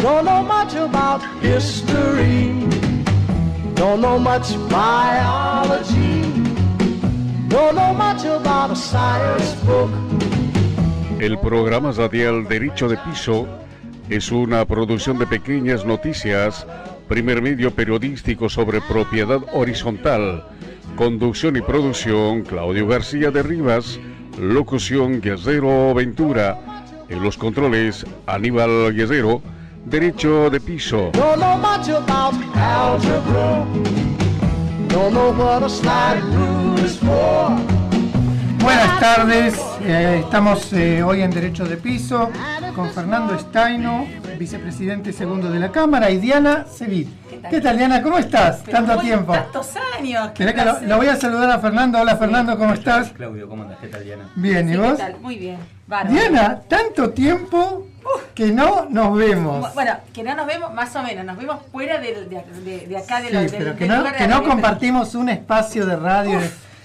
Don't know much about history. Don't know much biology. Don't know much about a science book. El programa radial Derecho de Piso es una producción de Pequeñas Noticias, primer medio periodístico sobre propiedad horizontal. Conducción y producción Claudio García de Rivas. Locución Guerrero Ventura. En los controles Aníbal Guerrero. Derecho de Piso. Don't know much about algebra. Don't know what a slide rule is for. Buenas tardes, estamos hoy en Derecho de Piso con Fernando Staino, vicepresidente segundo de la Cámara, y Diana Sevit. ¿Qué tal, Diana? ¿Cómo estás? Tanto tiempo. Tantos años. Mirá que lo voy a saludar a Fernando. Hola, Fernando, ¿cómo estás? Claudio, ¿cómo andas? ¿Qué tal, Diana? Bien, ¿y vos? ¿Qué tal? Muy bien. Bárbaro. Diana, tanto tiempo que no nos vemos. Bueno, que no nos vemos, más o menos, nos vemos fuera de acá de Sí, del pero del lugar que no compartimos un espacio de radio.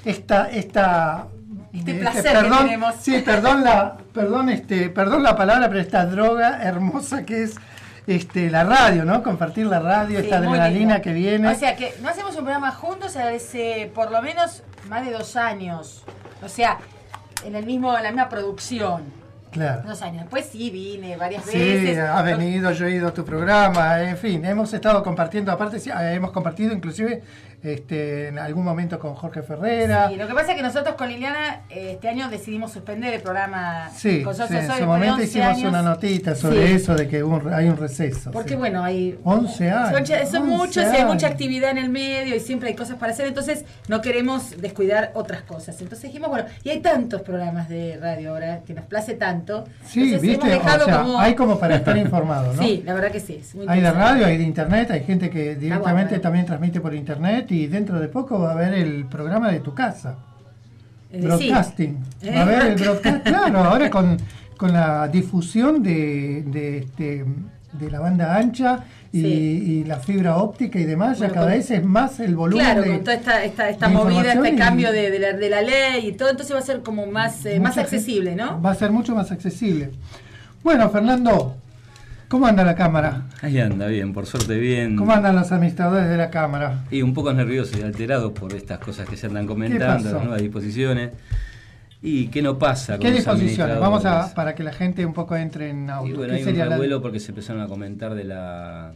Este placer que tenemos. Sí, perdón la palabra, pero esta droga hermosa que es la radio, ¿no? Compartir la radio, Sí, esta adrenalina que viene. O sea, que no hacemos un programa juntos hace por lo menos más de 2 años. O sea, en la misma producción. Claro. 2 años. Después sí vine varias Sí, veces. has venido, yo he ido a tu programa, en fin, hemos estado compartiendo, aparte sí, hemos compartido inclusive en algún momento con Jorge Ferrera. Sí, lo que pasa es que nosotros con Liliana este año decidimos suspender el programa. Sí, con sí, Socia en Soy su después de momento 11 hicimos años. una notita sobre Sí. eso, de que hay un receso. Porque sí. bueno, hay 11 años. son muchos y hay 11 mucha años. actividad en el medio y siempre hay cosas para hacer, entonces no queremos descuidar otras cosas. Entonces dijimos, bueno, y hay tantos programas de radio ahora que nos place tanto. Sí, entonces viste, hemos dejado o sea, como... hay como para estar informado, ¿no? Sí, la verdad que sí. Es muy Hay de interesante. radio, hay de internet, hay gente que directamente bueno. también transmite por internet y dentro de poco va a haber el programa de tu casa. Broadcasting. Sí. Va a haber el broadcast, claro, ahora con la difusión de la banda ancha y, Sí. y la fibra óptica y demás, Bueno, ya cada con- vez es más el volumen Claro, de, con toda esta de movida, información este y- cambio de la ley y todo, entonces va a ser como más mucha accesible, gente- ¿no? Va a ser mucho más accesible. Bueno, Fernando, ¿cómo anda la Cámara? Ahí anda, bien, por suerte bien. ¿Cómo andan los administradores de la Cámara? Y un poco nerviosos y alterados por estas cosas que se andan comentando, pasó? las nuevas disposiciones. ¿Y qué no pasa con ¿Qué los disposiciones? Vamos administradores? para que la gente un poco entre en auto. Y bueno, ¿Qué hay un sería la- revuelo porque se empezaron a comentar de la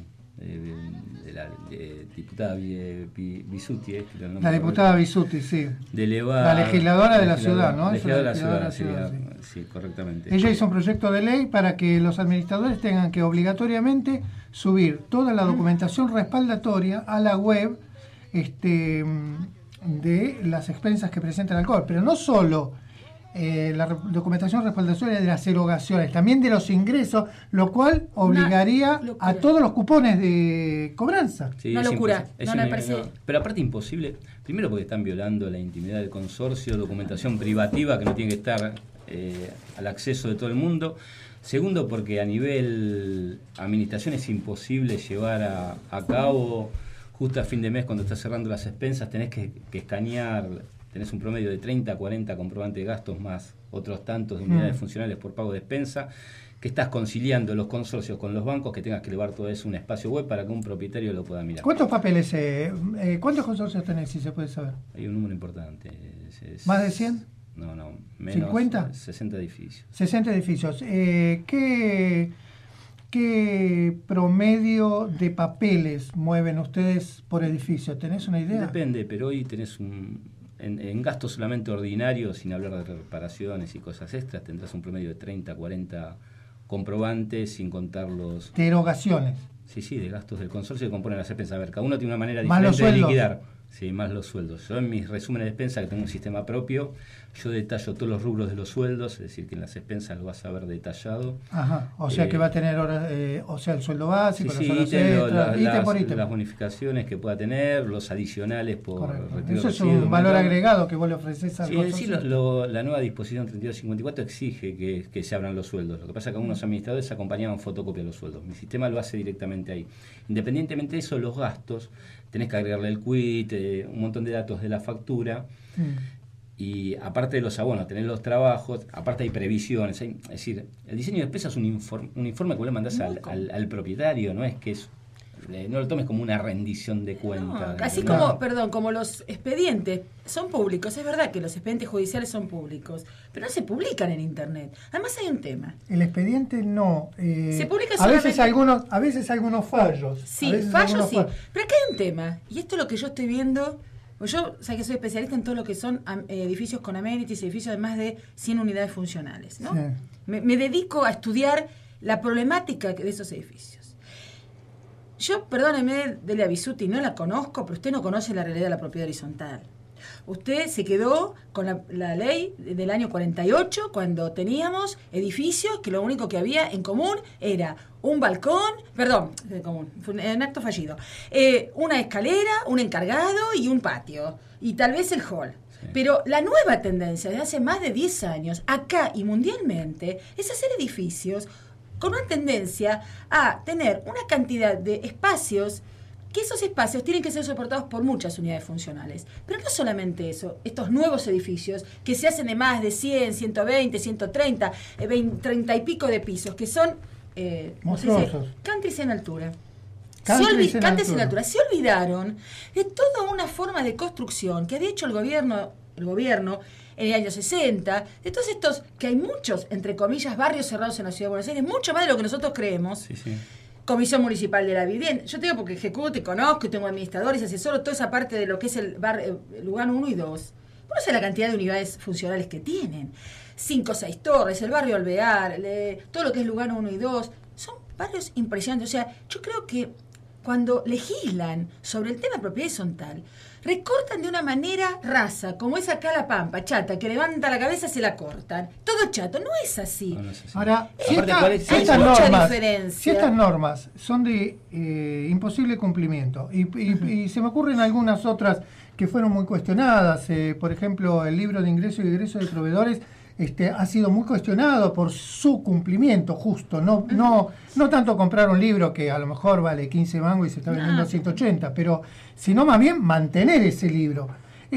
diputada Bisutti, La diputada Bisutti, sí. de elevar, La legisladora de la ciudad, ¿no? Legisladora de la Legisladora ciudad, de la ciudad, sí, correctamente. Ella hizo un proyecto de ley para que los administradores tengan que obligatoriamente subir toda la documentación respaldatoria a la web de las expensas que presenta el alcohol, pero no solo documentación respaldatoria de las erogaciones, también de los ingresos, lo cual obligaría locura. a todos los cupones de cobranza. Sí, Una es locura, imposible. no me parece- Pero aparte imposible, primero porque están violando la intimidad del consorcio, documentación privativa que no tiene que estar al acceso de todo el mundo. Segundo, porque a nivel administración es imposible llevar a cabo, justo a fin de mes cuando estás cerrando las expensas, tenés que escanear, tenés un promedio de 30 a 40 comprobantes de gastos más otros tantos de unidades funcionales por pago de expensa, que estás conciliando los consorcios con los bancos, que tengas que elevar todo eso a un espacio web para que un propietario lo pueda mirar. ¿Cuántos papeles, cuántos consorcios tenés, si se puede saber? Hay un número importante. ¿Más de 100? No, menos. 50. 60 edificios. 60 edificios. ¿Qué promedio de papeles mueven ustedes por edificio? ¿Tenés una idea? Depende, pero hoy tenés en gastos solamente ordinarios, sin hablar de reparaciones y cosas extras, tendrás un promedio de 30, 40 comprobantes, sin contar los... De erogaciones. Sí, de gastos del consorcio que componen las expensas. A ver, cada uno tiene una manera Más los diferente de sueldos. liquidar. Sí, más los sueldos. Yo en mis resúmenes de expensa, que tengo un sistema propio, yo detallo todos los rubros de los sueldos, es decir, que en las expensas lo vas a ver detallado. Ajá. O sea que va a tener horas, o sea, el sueldo básico, Sí, las horas ítem, extras, ítem por ítem. las bonificaciones que pueda tener, los adicionales por Correcto. retiro Eso de es un residuos, valor ¿no? agregado que vos le ofreces al Sí, consorcio. la nueva disposición 3254 exige que se abran los sueldos. Lo que pasa es que algunos administradores acompañaban fotocopia de los sueldos. Mi sistema lo hace directamente ahí. Independientemente de eso, los gastos, tenés que agregarle el quit, un montón de datos de la factura. Y aparte de los abonos, tener los trabajos, aparte hay previsiones. Es decir, el diseño de despesa es un informe que vos le mandás al propietario, no es que no lo tomes como una rendición de cuentas. No, así como los expedientes son públicos, es verdad que los expedientes judiciales son públicos, pero no se publican en internet. Además hay un tema. El expediente no. Se publica solamente solamente... a veces algunos fallos. Sí, fallos sí. Pero acá hay un tema, y esto es lo que yo estoy viendo. Yo sé que soy especialista en todo lo que son edificios con amenities, edificios de más de 100 unidades funcionales, ¿no? Sí. Me dedico a estudiar la problemática de esos edificios. Yo, perdóneme, Delia Bisutti, no la conozco, pero usted no conoce la realidad de la propiedad horizontal. Usted se quedó con la ley del año 48, cuando teníamos edificios que lo único que había en común era un balcón, fue un acto fallido, una escalera, un encargado y un patio, y tal vez el hall. Sí. Pero la nueva tendencia de hace más de 10 años, acá y mundialmente, es hacer edificios con una tendencia a tener una cantidad de espacios, que esos espacios tienen que ser soportados por muchas unidades funcionales. Pero no solamente eso, estos nuevos edificios que se hacen de más de 100, 120, 130, 30 y pico de pisos, que son monstruosos. Countries en altura. Countries en altura. Se olvidaron de toda una forma de construcción que había hecho el gobierno en el año 60, de todos estos, que hay muchos, entre comillas, barrios cerrados en la Ciudad de Buenos Aires, mucho más de lo que nosotros creemos. Sí, sí. Comisión Municipal de la Vivienda. Yo te digo porque ejecuto y conozco, y tengo administradores, asesoro, toda esa parte de lo que es el Lugano 1 y 2. No sé la cantidad de unidades funcionales que tienen. 5 o 6 torres, el barrio Alvear, todo lo que es Lugano 1 y 2. Son barrios impresionantes. O sea, yo creo que cuando legislan sobre el tema de propiedad horizontal, recortan de una manera rasa, como es acá la Pampa, chata, que levanta la cabeza, se la cortan. Todo chato, no es así. No es así. Ahora, hay mucha diferencia. Si estas normas son de imposible cumplimiento, y se me ocurren algunas otras que fueron muy cuestionadas, por ejemplo, el libro de ingreso y egreso de proveedores, ha sido muy cuestionado por su cumplimiento justo, no tanto comprar un libro que a lo mejor vale 15 mangos y se está vendiendo a 180, pero sino más bien mantener ese libro.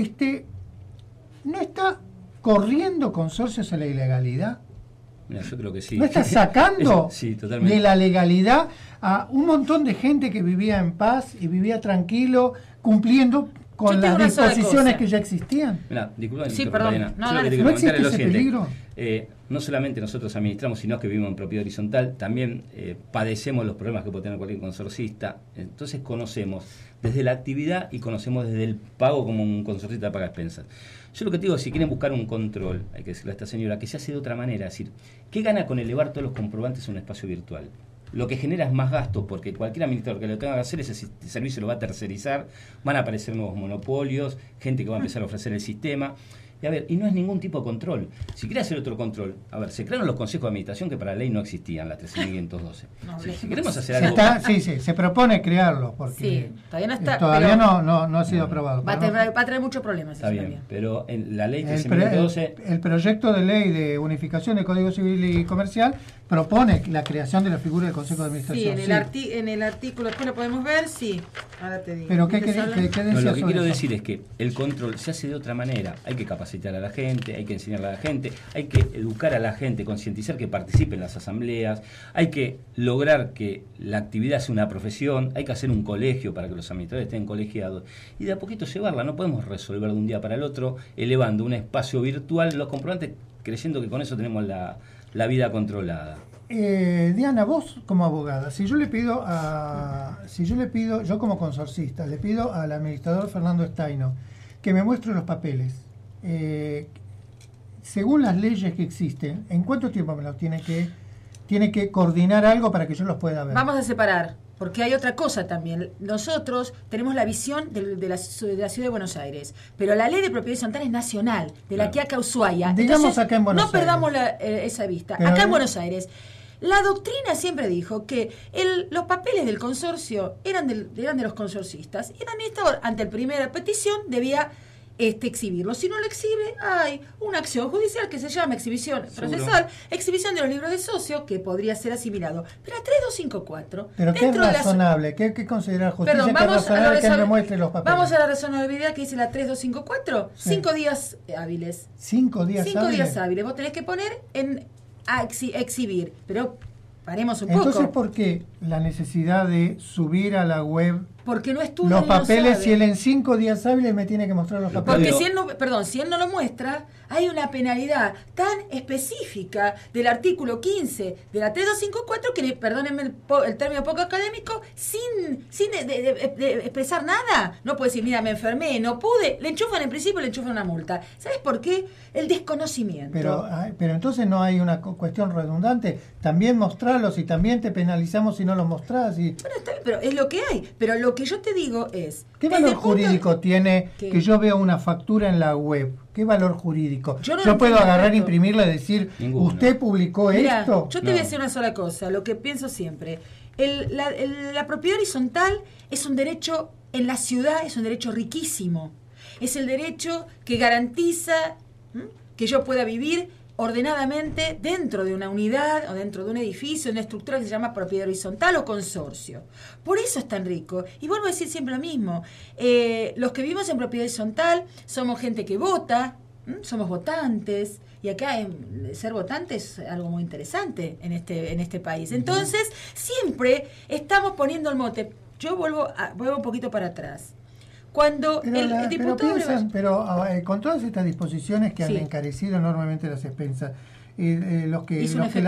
¿No está corriendo consorcios a la ilegalidad? Mira, yo creo que sí. ¿No está sacando sí, totalmente, de la legalidad a un montón de gente que vivía en paz y vivía tranquilo, cumpliendo con las disposiciones que ya existían? Mira, disculpa, sí, perdón. ¿No existe ese peligro? No solamente nosotros administramos, sino que vivimos en propiedad horizontal, también padecemos los problemas que puede tener cualquier consorcista. Entonces conocemos desde la actividad y conocemos desde el pago como un consorcista paga expensas. Yo lo que te digo, si quieren buscar un control, hay que decirle a esta señora, que se hace de otra manera, es decir, ¿qué gana con elevar todos los comprobantes a un espacio virtual? Lo que genera es más gasto, porque cualquier administrador que lo tenga que hacer, ese servicio lo va a tercerizar, van a aparecer nuevos monopolios, gente que va a empezar a ofrecer el sistema. Y no es ningún tipo de control. Si quiere hacer otro control, se crearon los consejos de administración que para la ley no existían, la 13.512. Si queremos hacer algo... se propone crearlo, porque todavía no ha sido aprobado. Va a traer muchos problemas. Está bien, también. Pero en la ley 13.512... El proyecto de ley de unificación del Código Civil y Comercial propone la creación de la figura del Consejo de Administración. Sí, en el artículo, después lo podemos ver, sí. Ahora te digo. Pero ¿qué decía lo que quiero decir es que el control se hace de otra manera. Hay que capacitar a la gente, hay que enseñarle a la gente, hay que educar a la gente, concientizar que participe en las asambleas, hay que lograr que la actividad sea una profesión, hay que hacer un colegio para que los administradores estén colegiados y de a poquito llevarla. No podemos resolver de un día para el otro elevando un espacio virtual los comprobantes creyendo que con eso tenemos la vida controlada. Diana, vos como abogada, si yo le pido, yo como consorcista, le pido al administrador Fernando Staino que me muestre los papeles, según las leyes que existen, ¿en cuánto tiempo me los tiene que coordinar algo para que yo los pueda ver? Vamos a separar, porque hay otra cosa también. Nosotros tenemos la visión de la Ciudad de Buenos Aires, pero la ley de propiedad horizontal es nacional, de la que acá Ushuaia. Digamos. Entonces, acá en Buenos Aires. No perdamos esa vista. Pero acá en Buenos Aires, la doctrina siempre dijo que los papeles del consorcio eran de los consorcistas y el administrador, ante la primera petición, debía exhibirlo. Si no lo exhibe, hay una acción judicial que se llama exhibición procesal, exhibición de los libros de socio, que podría ser asimilado. Pero a 3254... ¿Pero qué es razonable? ¿Qué considera justicia? Perdón, que es razonable que me muestre los papeles? Vamos a la razonabilidad que dice la 3254. 5 días hábiles. 5 días hábiles. 5 días hábiles. Vos tenés que poner a exhibir. Pero paremos un poco. Entonces, ¿por qué la necesidad de subir a la web porque no estudia los papeles no si él en 5 días hábiles me tiene que mostrar los papeles? Porque si él no lo muestra, hay una penalidad tan específica del artículo 15 de la 3254 que, perdónenme el término poco académico, sin expresar nada. No puede decir, mira, me enfermé, no pude. Le enchufan en principio, le enchufan una multa. ¿Sabes por qué? El desconocimiento. Pero entonces no hay una cuestión redundante. También mostrarlos y también te penalizamos si no los mostrás. Bueno, está bien, pero es lo que hay. Pero lo que yo te digo es... ¿Qué valor jurídico tiene que yo vea una factura en la web? ¿Qué valor jurídico? Yo puedo agarrar, imprimirla y decir, ninguno. ¿Usted publicó esto? Yo te voy a decir una sola cosa, lo que pienso siempre. La propiedad horizontal es un derecho en la ciudad, es un derecho riquísimo. Es el derecho que garantiza que yo pueda vivir ordenadamente dentro de una unidad o dentro de un edificio, una estructura que se llama propiedad horizontal o consorcio. Por eso es tan rico. Y vuelvo a decir siempre lo mismo. Los que vivimos en propiedad horizontal somos gente que vota, somos votantes, y acá ser votante es algo muy interesante en este país. Entonces, siempre estamos poniendo el mote. Yo vuelvo un poquito para atrás. Cuando el diputado... Pero con todas estas disposiciones que han encarecido enormemente las expensas, los que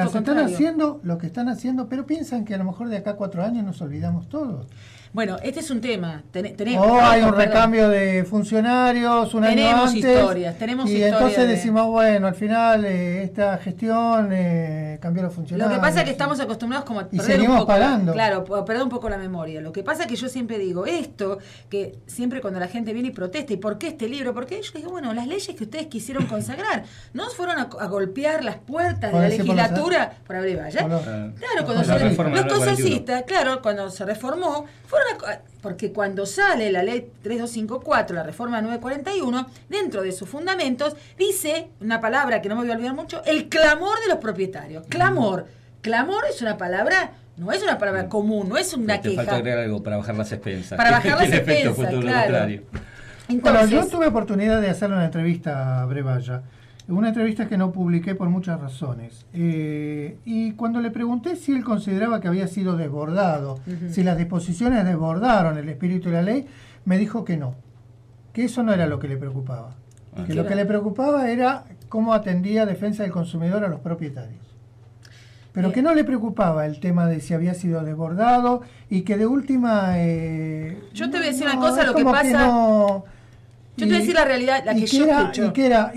están haciendo, pero piensan que a lo mejor de acá a 4 años nos olvidamos todos. Bueno, este es un tema. Tenemos, hay un recambio de funcionarios un año antes. Tenemos y historia. Entonces decimos, bueno, al final esta gestión cambió los funcionarios. Lo que pasa es que estamos acostumbrados como a perder un poco, pagando. A perder un poco la memoria. Lo que pasa es que yo siempre digo esto, que siempre cuando la gente viene y protesta, ¿y por qué este libro? Porque yo digo, bueno, las leyes que ustedes quisieron consagrar, no fueron a golpear las puertas de la legislatura por abrir vallas. Claro, cuando los consorcistas, cuando se reformó, porque cuando sale la ley 3254, la reforma 941, dentro de sus fundamentos, dice una palabra que no me voy a olvidar mucho, el clamor de los propietarios. Clamor es una palabra, no es una palabra común, no es una queja. Te falta agregar algo para bajar las expensas. Para bajar las expensas, claro. Entonces, yo tuve oportunidad de hacerle una entrevista a Brevalla. Una entrevista que no publiqué por muchas razones. Y cuando le pregunté si él consideraba que había sido desbordado, si las disposiciones desbordaron el espíritu de la ley, me dijo que no, que eso no era lo que le preocupaba. Que lo que le preocupaba era cómo atendía Defensa del Consumidor a los propietarios. Pero que no le preocupaba el tema de si había sido desbordado y que de última... yo te voy a decir una cosa, lo que pasa... Yo te voy a decir la realidad, la que yo escucho.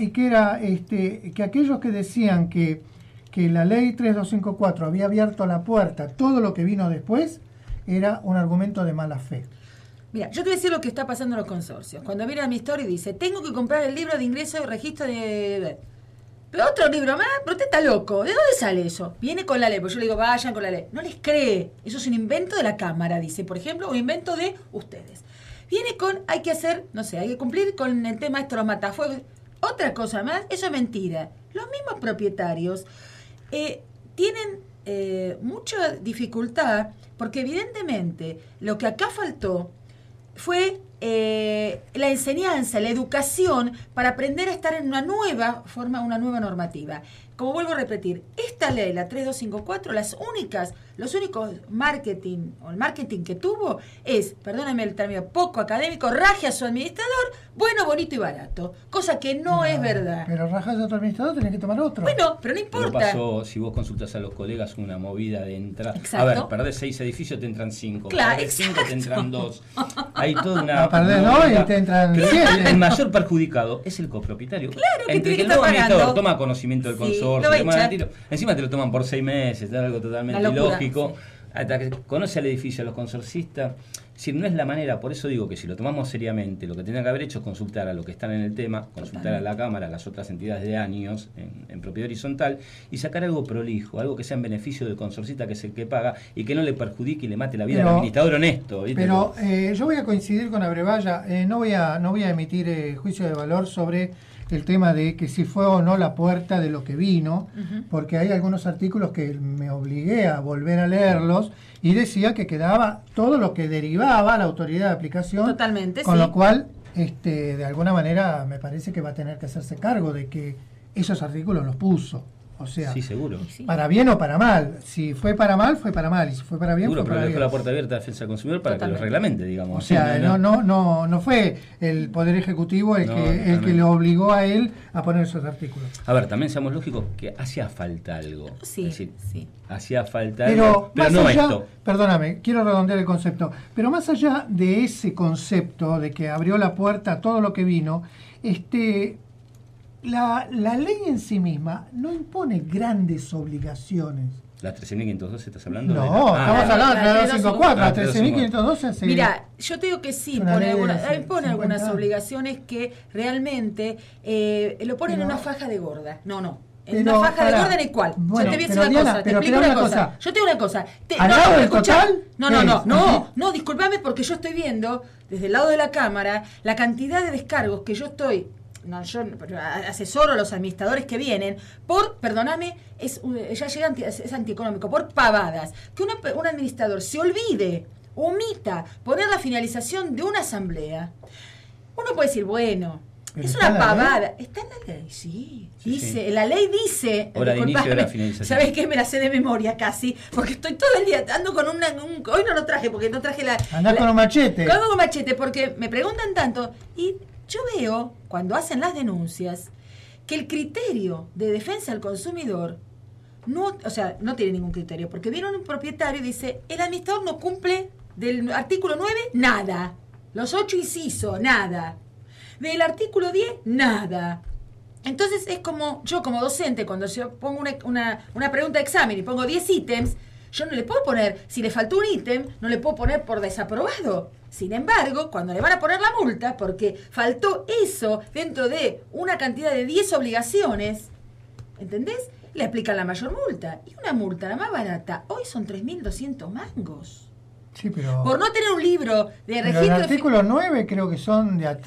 Que aquellos que decían que la ley 3254 había abierto la puerta, todo lo que vino después, era un argumento de mala fe. Mira, yo te voy a decir lo que está pasando en los consorcios. Cuando viene a mi historia y dice, tengo que comprar el libro de ingreso y registro de... Pero otro libro más, pero usted está loco. ¿De dónde sale eso? Viene con la ley, porque yo le digo, vayan con la ley. No les cree. Eso es un invento de la Cámara, dice, por ejemplo, un invento de ustedes. Viene con, hay que cumplir con el tema de los matafuegos. Otra cosa más, eso es mentira. Los mismos propietarios tienen mucha dificultad, porque evidentemente lo que acá faltó fue la enseñanza, la educación para aprender a estar en una nueva forma, una nueva normativa. Como vuelvo a repetir, esta ley, la 3254, los únicos marketing, o el marketing que tuvo es, perdóname el término poco académico, raje a su administrador, bueno, bonito y barato. Cosa que no es verdad. Pero rajas a tu administrador, tenés que tomar otro. Bueno, pero no importa. Pero pasó, si vos consultas a los colegas, una movida de entrada. Exacto. A ver, perdés 6 edificios, te entran 5. Claro, perdés 5, te entran 2. Hay toda una... Perdés 2 y te entran 7. El mayor perjudicado es el copropietario. Claro, que tiene que el estar nuevo administrador pagando. toma conocimiento del consorcio, encima te lo toman por 6 meses, es algo totalmente ilógico. Hasta que conoce al edificio, a los consorcistas, Si no es la manera, por eso digo que si lo tomamos seriamente, lo que tendría que haber hecho es consultar a los que están en el tema, consultar a la Cámara, a las otras entidades de años en propiedad horizontal y sacar algo prolijo, algo que sea en beneficio del consorcista, que es el que paga y que no le perjudique y le mate la vida al administrador honesto. ¿Viste? Pero yo voy a coincidir con Abrevaya, no voy a emitir juicio de valor sobre el tema de que si fue o no la puerta de lo que vino, porque hay algunos artículos que me obligué a volver a leerlos y decía que quedaba todo lo que derivaba la autoridad de aplicación. Totalmente, con lo cual, de alguna manera, me parece que va a tener que hacerse cargo de que esos artículos los puso. O sea, sí, seguro. Para bien o para mal. Si fue para mal, fue para mal. Y si fue para bien, seguro, fue para pero bien. dejó la puerta abierta a Defensa del Consumidor para que lo reglamente, digamos. O sea, no fue el Poder Ejecutivo el que lo obligó a él a poner esos artículos. A ver, también seamos lógicos que hacía falta algo. Sí, es decir, sí. Hacía falta Pero algo, pero no allá, esto. Perdóname, quiero redondear el concepto. Pero más allá de ese concepto de que abrió la puerta a todo lo que vino, la ley en sí misma no impone grandes obligaciones. ¿La 13.512 estás hablando? No, estamos hablando de la 254, la 13.512. Mira, yo te digo que sí, pone algunas obligaciones que realmente lo ponen en una faja de gorda. En una faja de gorda en el cual. Bueno, yo te voy a decir una cosa, te explico una cosa. Yo te digo una cosa. ¿Al lado del total? No, discúlpame porque yo estoy viendo desde el lado de la Cámara la cantidad de descargos que yo estoy... yo asesoro a los administradores que vienen perdóname, ya llega es antieconómico, por pavadas. Que un administrador se omita poner la finalización de una asamblea. Uno puede decir, bueno, pero es una pavada. Está en la ley, sí. Dice, la ley dice. Hora de inicio de la finalización. ¿Sabés qué? Me la sé de memoria casi. Porque estoy todo el día ando con hoy no lo traje porque no traje la. Andás con un machete. Ando con machete porque me preguntan tanto. Y yo veo, cuando hacen las denuncias, que el criterio de defensa al consumidor no tiene ningún criterio. Porque viene un propietario y dice: el administrador no cumple del artículo 9, nada. Los 8 incisos, nada. Del artículo 10, nada. Entonces es como, yo como docente, cuando yo pongo una pregunta de examen y pongo 10 ítems, yo no le puedo poner, si le faltó un ítem, no le puedo poner por desaprobado. Sin embargo, cuando le van a poner la multa, porque faltó eso dentro de una cantidad de 10 obligaciones, ¿entendés? Le aplican la mayor multa. Y una multa, la más barata, hoy son 3.200 mangos. Sí, pero... Por no tener un libro de registro... Pero el artículo 9 creo que son de a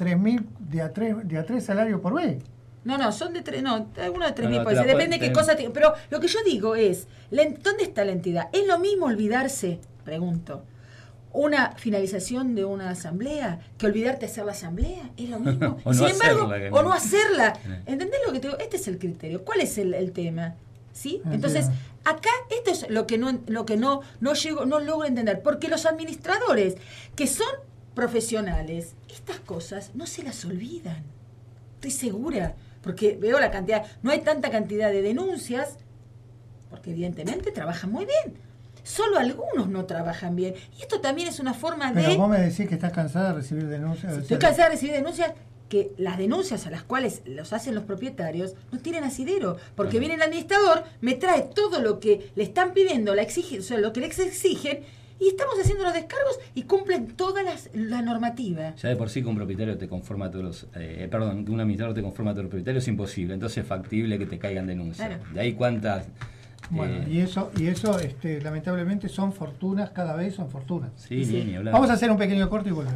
3 salarios por vez. No, son de 3, algunos de 3.000 por vez. Depende de qué cosa... Pero lo que yo digo es, ¿dónde está la entidad? ¿Es lo mismo olvidarse, pregunto, una finalización de una asamblea que olvidarte hacer la asamblea? ¿Es lo mismo? Sin embargo, o no hacerla. ¿Entendés lo que te digo? Este es el criterio. ¿Cuál es el tema? ¿Sí? Entonces, acá esto es lo que no logro entender, porque los administradores que son profesionales, estas cosas no se las olvidan. Estoy segura, porque veo la cantidad, no hay tanta cantidad de denuncias, porque evidentemente trabajan muy bien. Solo algunos no trabajan bien. Y esto también es una forma de... Pero vos me decís que estás cansada de recibir denuncias. Estoy cansada de recibir denuncias, que las denuncias a las cuales los hacen los propietarios no tienen asidero, porque viene el administrador, me trae todo lo que le están pidiendo, lo que les exigen, y estamos haciendo los descargos y cumplen toda la normativa. Ya de por sí que un propietario te conforma a todos los... que un administrador te conforma a todos los propietarios es imposible, entonces es factible que te caigan denuncias. Claro. De ahí cuántas... Bueno, y eso lamentablemente son fortunas, cada vez son fortunas. Sí, ni hablar. Vamos a hacer un pequeño corte y volvemos.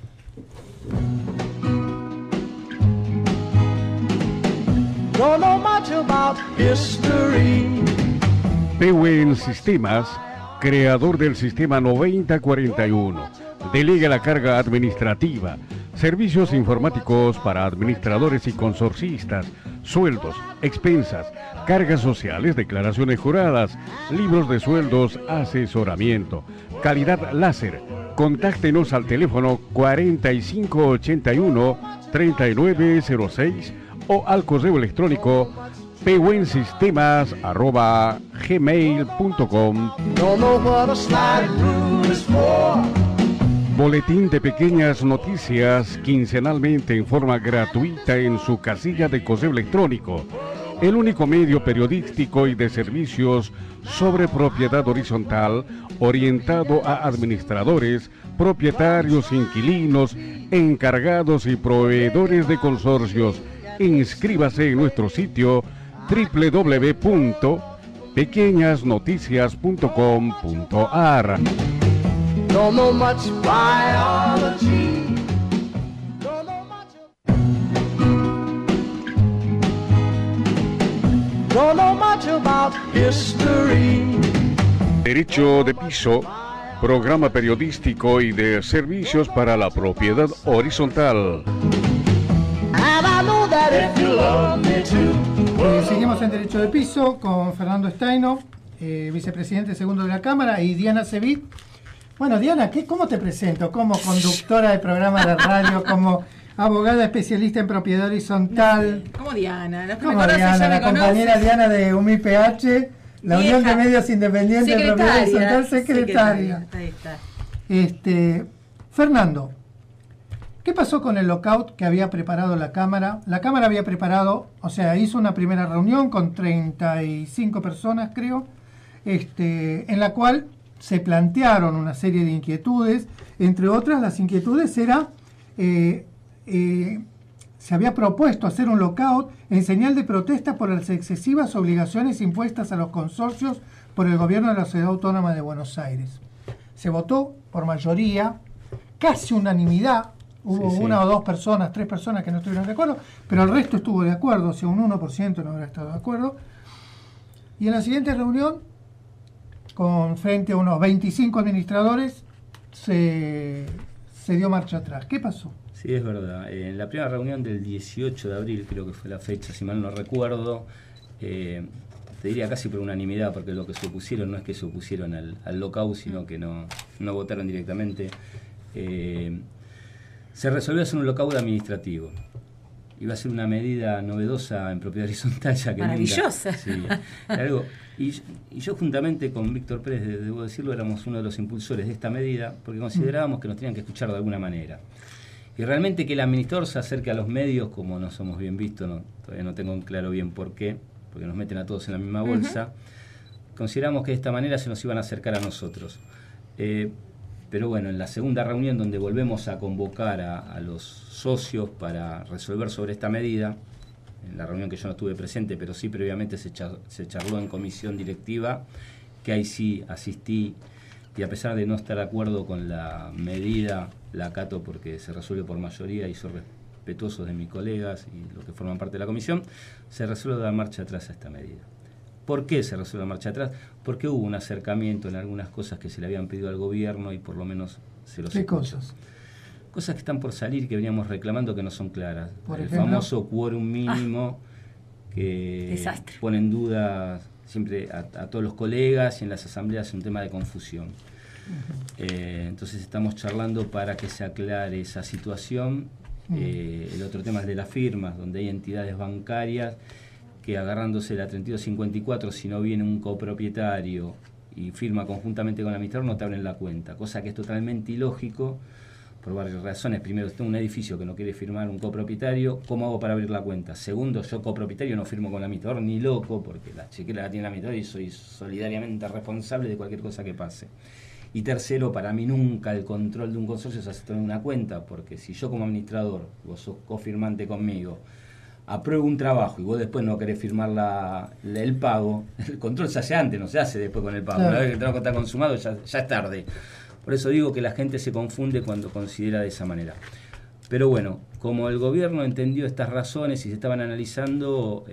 Don't know much about history. Pewen Sistemas, creador del sistema 9041, delega la carga administrativa, servicios informáticos para administradores y consorcistas, sueldos, expensas, cargas sociales, declaraciones juradas, libros de sueldos, asesoramiento, calidad láser. Contáctenos al teléfono 4581-3906 o al correo electrónico pewensistemas@gmail.com. Boletín de pequeñas noticias quincenalmente en forma gratuita en su casilla de correo electrónico. El único medio periodístico y de servicios sobre propiedad horizontal orientado a administradores, propietarios, inquilinos, encargados y proveedores de consorcios. Inscríbase en nuestro sitio www.pequeñasnoticias.com.ar. Don't know much biology. Don't know much. Don't know much about history. Derecho de Piso, programa periodístico y de servicios para la propiedad horizontal. And I know that if you love me too. Seguimos en Derecho de Piso con Fernando Staino, vicepresidente segundo de la Cámara, y Diana Cevit. Bueno, Diana, ¿cómo te presento? Como conductora de programa de radio, como abogada especialista en propiedad horizontal. ¿Cómo Diana? Los que Como me conocen Diana, ya la me conocen. compañera Diana de UMIPH, la Vieja. Unión de Medios Independientes de Propiedad Horizontal, secretaria. Ahí está. Fernando, ¿qué pasó con el lockout que había preparado la Cámara? La Cámara había preparado, o sea, hizo una primera reunión con 35 personas, creo, en la cual se plantearon una serie de inquietudes. Entre otras, las inquietudes era, se había propuesto hacer un lockout en señal de protesta por las excesivas obligaciones impuestas a los consorcios por el gobierno de la Ciudad Autónoma de Buenos Aires. Se votó por mayoría, casi unanimidad. Hubo una o dos personas, 3 personas que no estuvieron de acuerdo, pero el resto estuvo de acuerdo, o sea, un 1% no habrá estado de acuerdo. Y en la siguiente reunión, frente a unos 25 administradores, se dio marcha atrás. ¿Qué pasó? Sí, es verdad. En la primera reunión del 18 de abril, creo que fue la fecha, si mal no recuerdo, te diría casi por unanimidad, porque lo que se opusieron no es que se opusieron al lockout, sino que no votaron directamente. Se resolvió hacer un lockout administrativo. Iba a ser una medida novedosa en propiedad horizontal, ya que maravillosa. Nunca, sí, algo. Y yo juntamente con Víctor Pérez, debo decirlo, éramos uno de los impulsores de esta medida, porque considerábamos que nos tenían que escuchar de alguna manera. Y realmente que el administrador se acerque a los medios, como no somos bien vistos, todavía no tengo claro bien por qué, porque nos meten a todos en la misma bolsa, consideramos que de esta manera se nos iban a acercar a nosotros. Pero bueno, en la segunda reunión donde volvemos a convocar a los socios para resolver sobre esta medida, en la reunión que yo no estuve presente, pero sí previamente se charló en comisión directiva, que ahí sí asistí, y a pesar de no estar de acuerdo con la medida, la acato porque se resuelve por mayoría y soy respetuoso de mis colegas y los que forman parte de la comisión, se resuelve dar marcha atrás a esta medida. ¿Por qué se resuelve marcha atrás? Porque hubo un acercamiento en algunas cosas que se le habían pedido al gobierno y por lo menos se los escuchó. Cosas que están por salir que veníamos reclamando que no son claras. El famoso quórum mínimo que Desastre. pone en duda siempre a todos los colegas y en las asambleas es un tema de confusión. Entonces estamos charlando para que se aclare esa situación. El otro tema es de las firmas, donde hay entidades bancarias que agarrándose la 3254, si no viene un copropietario y firma conjuntamente con el administrador, no te abren la cuenta, cosa que es totalmente ilógico por varias razones. Primero, tengo un edificio que no quiere firmar un copropietario, ¿cómo hago para abrir la cuenta? Segundo, yo copropietario no firmo con el administrador ni loco, porque la chequera la tiene el administrador y soy solidariamente responsable de cualquier cosa que pase. Y tercero, para mí nunca el control de un consorcio se hace tener una cuenta, porque si yo como administrador, vos sos cofirmante conmigo, apruebo un trabajo y vos después no querés firmar el pago, el control se hace antes, no se hace después con el pago. Claro. Una vez que el trabajo está consumado ya es tarde. Por eso digo que la gente se confunde cuando considera de esa manera. Pero bueno, como el gobierno entendió estas razones y se estaban analizando,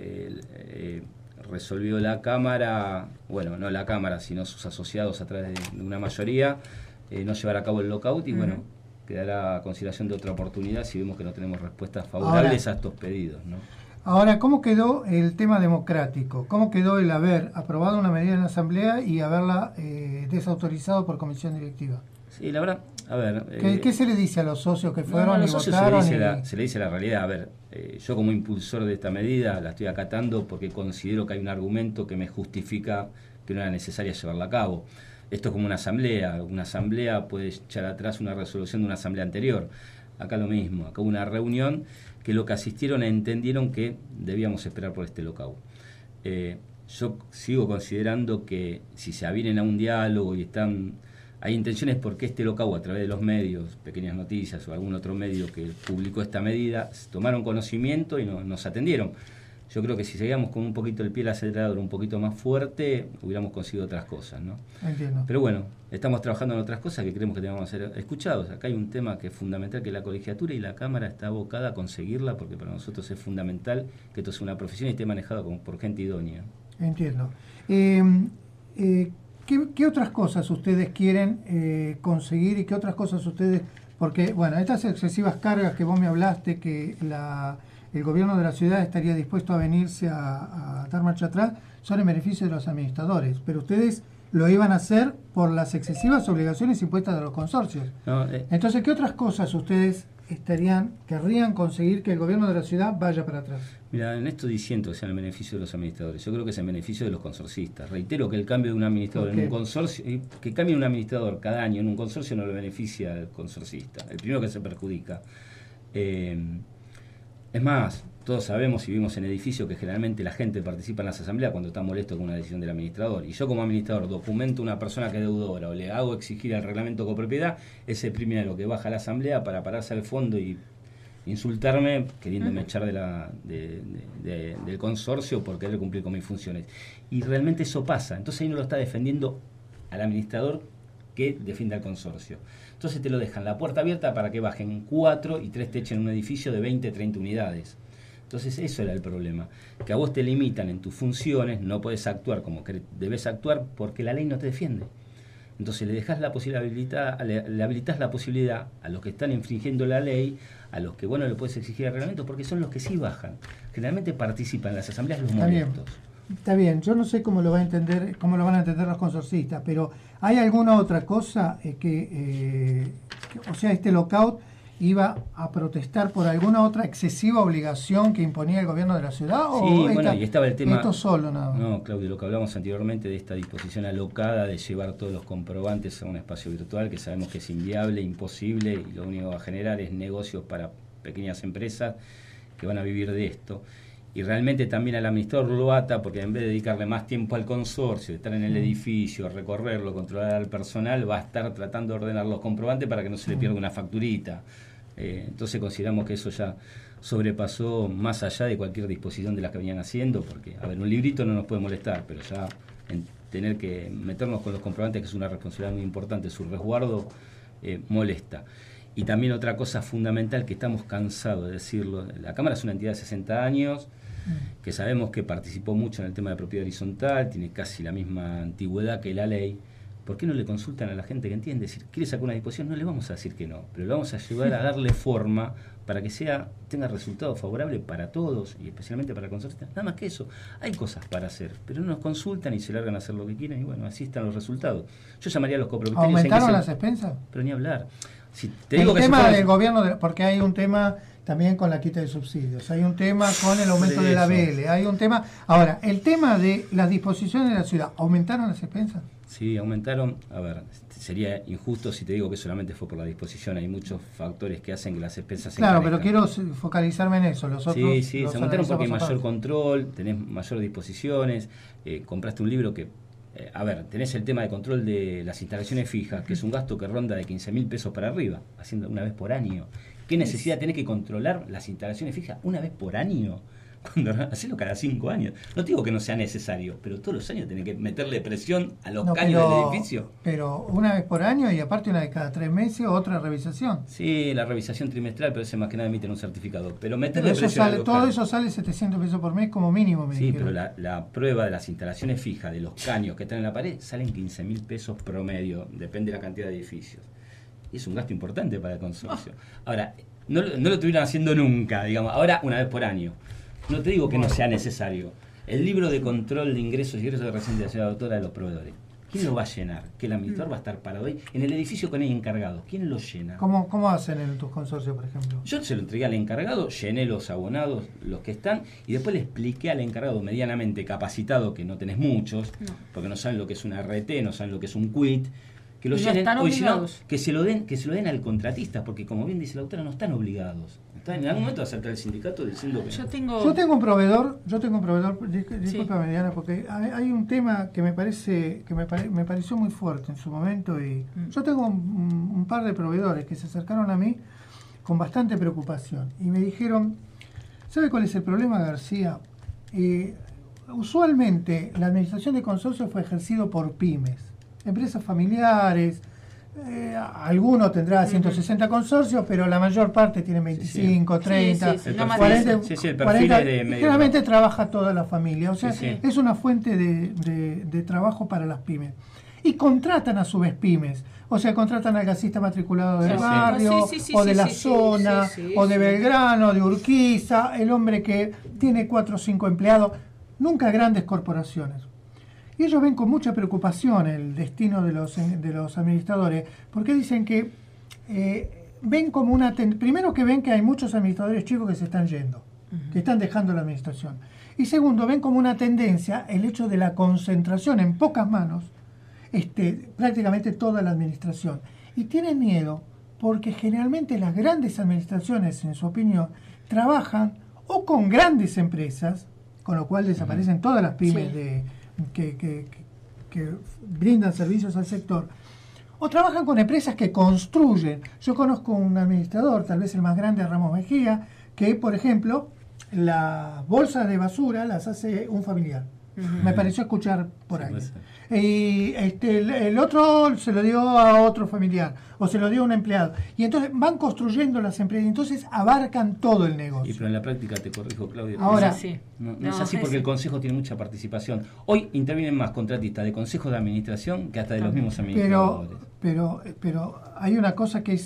resolvió la Cámara, bueno, no la Cámara, sino sus asociados a través de una mayoría, no llevar a cabo el lockout y bueno, quedará a consideración de otra oportunidad si vemos que no tenemos respuestas favorables a estos pedidos, ¿no? Ahora, ¿cómo quedó el tema democrático? ¿Cómo quedó el haber aprobado una medida en la Asamblea y haberla desautorizado por comisión directiva? Sí, la verdad, a ver... ¿Qué se le dice a los socios que fueron a los y socios votaron? Se le dice la realidad. A ver, yo como impulsor de esta medida la estoy acatando porque considero que hay un argumento que me justifica que no era necesaria llevarla a cabo. Esto es como una asamblea. Una asamblea puede echar atrás una resolución de una asamblea anterior. Acá lo mismo. Acá hubo una reunión que lo que asistieron entendieron que debíamos esperar por este lockout. Yo sigo considerando que si se avienen a un diálogo y están hay intenciones porque este locao, a través de los medios, Pequeñas Noticias o algún otro medio que publicó esta medida, tomaron conocimiento y nos atendieron. Yo creo que si seguíamos con un poquito el pie al acelerador, un poquito más fuerte, hubiéramos conseguido otras cosas, ¿no? Entiendo. Pero bueno, estamos trabajando en otras cosas que creemos que tenemos que ser escuchados. Acá hay un tema que es fundamental, que la colegiatura y la Cámara está abocada a conseguirla, porque para nosotros es fundamental que esto sea una profesión y esté manejada por gente idónea. Entiendo. ¿Qué otras cosas ustedes quieren conseguir y qué otras cosas ustedes... Porque, bueno, estas excesivas cargas que vos me hablaste, que el gobierno de la ciudad estaría dispuesto a venirse a dar marcha atrás, son en beneficio de los administradores, pero ustedes lo iban a hacer por las excesivas obligaciones impuestas de los consorcios. No, Entonces, ¿qué otras cosas ustedes querrían conseguir que el gobierno de la ciudad vaya para atrás? Mira, en esto diciendo que sea en beneficio de los administradores, yo creo que es en beneficio de los consorcistas. Reitero que el cambio de un administrador en un consorcio, que cambie un administrador cada año en un consorcio no le beneficia al consorcista, el primero que se perjudica. Es más, todos sabemos y vivimos en edificios que generalmente la gente participa en las asambleas cuando está molesto con una decisión del administrador. Y yo como administrador documento a una persona que es deudora o le hago exigir el reglamento de copropiedad, ese primero que baja a la asamblea para pararse al fondo y insultarme queriéndome echar del consorcio por querer cumplir con mis funciones. Y realmente eso pasa. Entonces ahí no lo está defendiendo al administrador que defienda al consorcio. Entonces te lo dejan la puerta abierta para que bajen 4 y 3 te echen un edificio de 20, 30 unidades. Entonces eso era el problema, que a vos te limitan en tus funciones, no podés actuar como debes actuar porque la ley no te defiende. Entonces le dejas la posibilidad, le habilitas la posibilidad a los que están infringiendo la ley, a los que bueno le puedes exigir el reglamento, porque son los que sí bajan. Generalmente participan en las asambleas los molestos. Está bien, yo no sé cómo lo van a entender los consorcistas, pero ¿hay alguna otra cosa o sea, este lockout iba a protestar por alguna otra excesiva obligación que imponía el gobierno de la ciudad? Sí, bueno, y estaba el tema... Esto solo, nada más. No, Claudio, lo que hablamos anteriormente de esta disposición alocada de llevar todos los comprobantes a un espacio virtual, que sabemos que es inviable, imposible, y lo único que va a generar es negocios para pequeñas empresas que van a vivir de esto. Y realmente también al administrador lo ata, porque en vez de dedicarle más tiempo al consorcio, de estar en el edificio, recorrerlo, controlar al personal, va a estar tratando de ordenar los comprobantes para que no se le pierda una facturita. Entonces consideramos que eso ya sobrepasó más allá de cualquier disposición de las que venían haciendo, porque, a ver, un librito no nos puede molestar, pero ya en tener que meternos con los comprobantes, que es una responsabilidad muy importante, su resguardo molesta. Y también otra cosa fundamental que estamos cansados de decirlo, la Cámara es una entidad de 60 años, que sabemos que participó mucho en el tema de propiedad horizontal, tiene casi la misma antigüedad que la ley. ¿Por qué no le consultan a la gente que entiende? Si quiere sacar una disposición, no le vamos a decir que no, pero le vamos a ayudar a darle forma para que tenga resultados favorables para todos y especialmente para el consorcio. Nada más que eso. Hay cosas para hacer, pero no nos consultan y se largan a hacer lo que quieren y bueno, así están los resultados. Yo llamaría a los copropietarios... ¿Aumentaron las expensas? Pero ni hablar. Si te el digo que tema del gobierno, porque hay un tema también con la quita de subsidios, hay un tema con el aumento de la BL, hay un tema... Ahora, el tema de las disposiciones de la ciudad, ¿aumentaron las expensas? Sí, aumentaron. A ver, sería injusto si te digo que solamente fue por la disposición. Hay muchos factores que hacen que las expensas se encarezcan. Pero quiero focalizarme en eso. Los otros, sí, se aumentaron porque hay mayor control, tenés mayor disposiciones, compraste un libro que... a ver, tenés el tema de control de las instalaciones fijas, que es un gasto que ronda de 15.000 pesos para arriba, haciendo una vez por año. ¿Qué necesidad tenés que controlar las instalaciones fijas una vez por año? Cuando hacerlo cada 5 años. No digo que no sea necesario, pero todos los años tenés que meterle presión a los caños del edificio. Pero una vez por año y aparte una vez cada 3 meses otra revisación. Sí, la revisación trimestral, pero ese más que nada emiten un certificado. Pero meterle presión todo eso sale 700 pesos por mes como mínimo. Sí, pero la prueba de las instalaciones fijas, de los caños que están en la pared, salen 15.000 pesos promedio, depende de la cantidad de edificios. Y es un gasto importante para el consorcio. Ahora, no lo estuvieron haciendo nunca, digamos, ahora una vez por año. No te digo que no sea necesario. El libro de control de ingresos y egresos de reciente de la autora de los proveedores. ¿Quién lo va a llenar? Que el administrador va a estar parado ahí. En el edificio con el encargado. ¿Quién lo llena? ¿Cómo hacen en tus consorcios, por ejemplo? Yo se lo entregué al encargado, llené los abonados, los que están, y después le expliqué al encargado medianamente capacitado, que no tenés muchos, porque no saben lo que es una RT, no saben lo que es un quit, que lo llenen, o si no, que se lo den al contratista, porque como bien dice la autora, no están obligados. ¿En algún momento acerca del sindicato diciendo que Yo tengo un proveedor, discúlpame Diana, porque hay un tema que me pareció muy fuerte en su momento y yo tengo un par de proveedores que se acercaron a mí con bastante preocupación y me dijeron, ¿sabe cuál es el problema, García? Usualmente la administración de consorcios fue ejercido por pymes, empresas familiares. Alguno tendrá 160 consorcios, pero la mayor parte tiene 25, 30, 40. El perfil es de medio. Generalmente trabaja toda la familia, o sea, es una fuente de trabajo para las pymes. Y contratan a su vez pymes, o sea, contratan al gasista matriculado del barrio, o de la zona, o de Belgrano, de Urquiza, el hombre que tiene 4 o 5 empleados, nunca grandes corporaciones. Y ellos ven con mucha preocupación el destino de los administradores, porque dicen que ven como primero que ven que hay muchos administradores chicos que se están yendo, que están dejando la administración. Y segundo, ven como una tendencia el hecho de la concentración en pocas manos, prácticamente toda la administración. Y tienen miedo porque generalmente las grandes administraciones, en su opinión, trabajan o con grandes empresas, con lo cual desaparecen todas las pymes que brindan servicios al sector, o trabajan con empresas que construyen. Yo conozco un administrador, tal vez el más grande, Ramos Mejía, que, por ejemplo, las bolsas de basura las hace un familiar. Me pareció escuchar por ahí. Y el otro se lo dio a otro familiar, o se lo dio a un empleado. Y entonces van construyendo las empresas, y entonces abarcan todo el negocio. Pero en la práctica, te corrijo, Claudio. Ahora, no es así porque el Consejo tiene mucha participación. Hoy intervienen más contratistas de consejos de administración que hasta de los mismos administradores. Pero hay una cosa que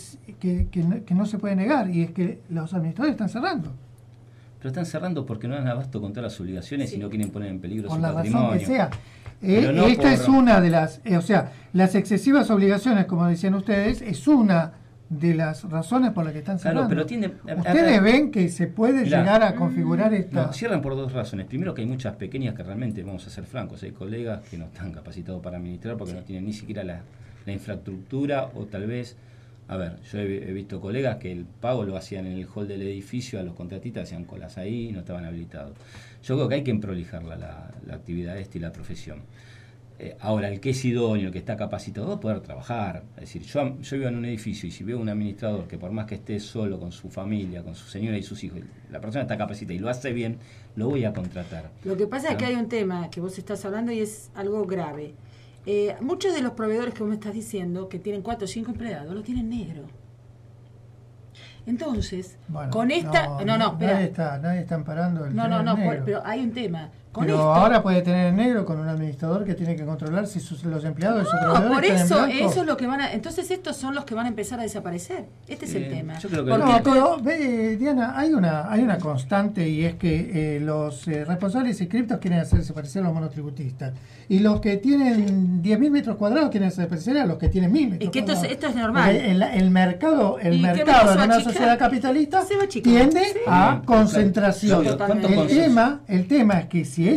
no se puede negar, y es que los administradores están cerrando. Pero están cerrando porque no dan abasto con todas las obligaciones y no quieren poner en peligro su patrimonio. Por la razón que sea. Esta es una de las... o sea, las excesivas obligaciones, como decían ustedes, es una de las razones por las que están cerrando. Pero ustedes ven que se puede llegar a configurar esta... No, cierran por dos razones. Primero, que hay muchas pequeñas que realmente, vamos a ser francos, hay colegas que no están capacitados para administrar porque no tienen ni siquiera la infraestructura, o tal vez... A ver, yo he visto colegas que el pago lo hacían en el hall del edificio, a los contratistas hacían colas ahí, no estaban habilitados. Yo creo que hay que prolijar la actividad y la profesión. Ahora, el que es idóneo, el que está capacitado, va a poder trabajar. Es decir, yo vivo en un edificio y si veo un administrador que por más que esté solo con su familia, con su señora y sus hijos, la persona está capacitada y lo hace bien, lo voy a contratar. Lo que pasa es que hay un tema que vos estás hablando y es algo grave. Muchos de los proveedores que vos me estás diciendo, que tienen 4 o 5 empleados, lo tienen negro. Entonces, con esta... Nadie está amparando el negro. Pero hay un tema. Pero ahora puede tener en negro con un administrador que tiene que controlar si los empleados de su proveedor por eso es lo que van a... Entonces estos son los que van a empezar a desaparecer. Este es el tema. Yo creo que pero Diana, hay una constante, y es que los responsables inscriptos quieren hacer desaparecer a los monotributistas. Y los que tienen 10.000 metros cuadrados quieren hacer desaparecer a los que tienen 1.000 metros cuadrados. Esto es normal. El mercado en una sociedad capitalista tiende a concentración. El tema es que si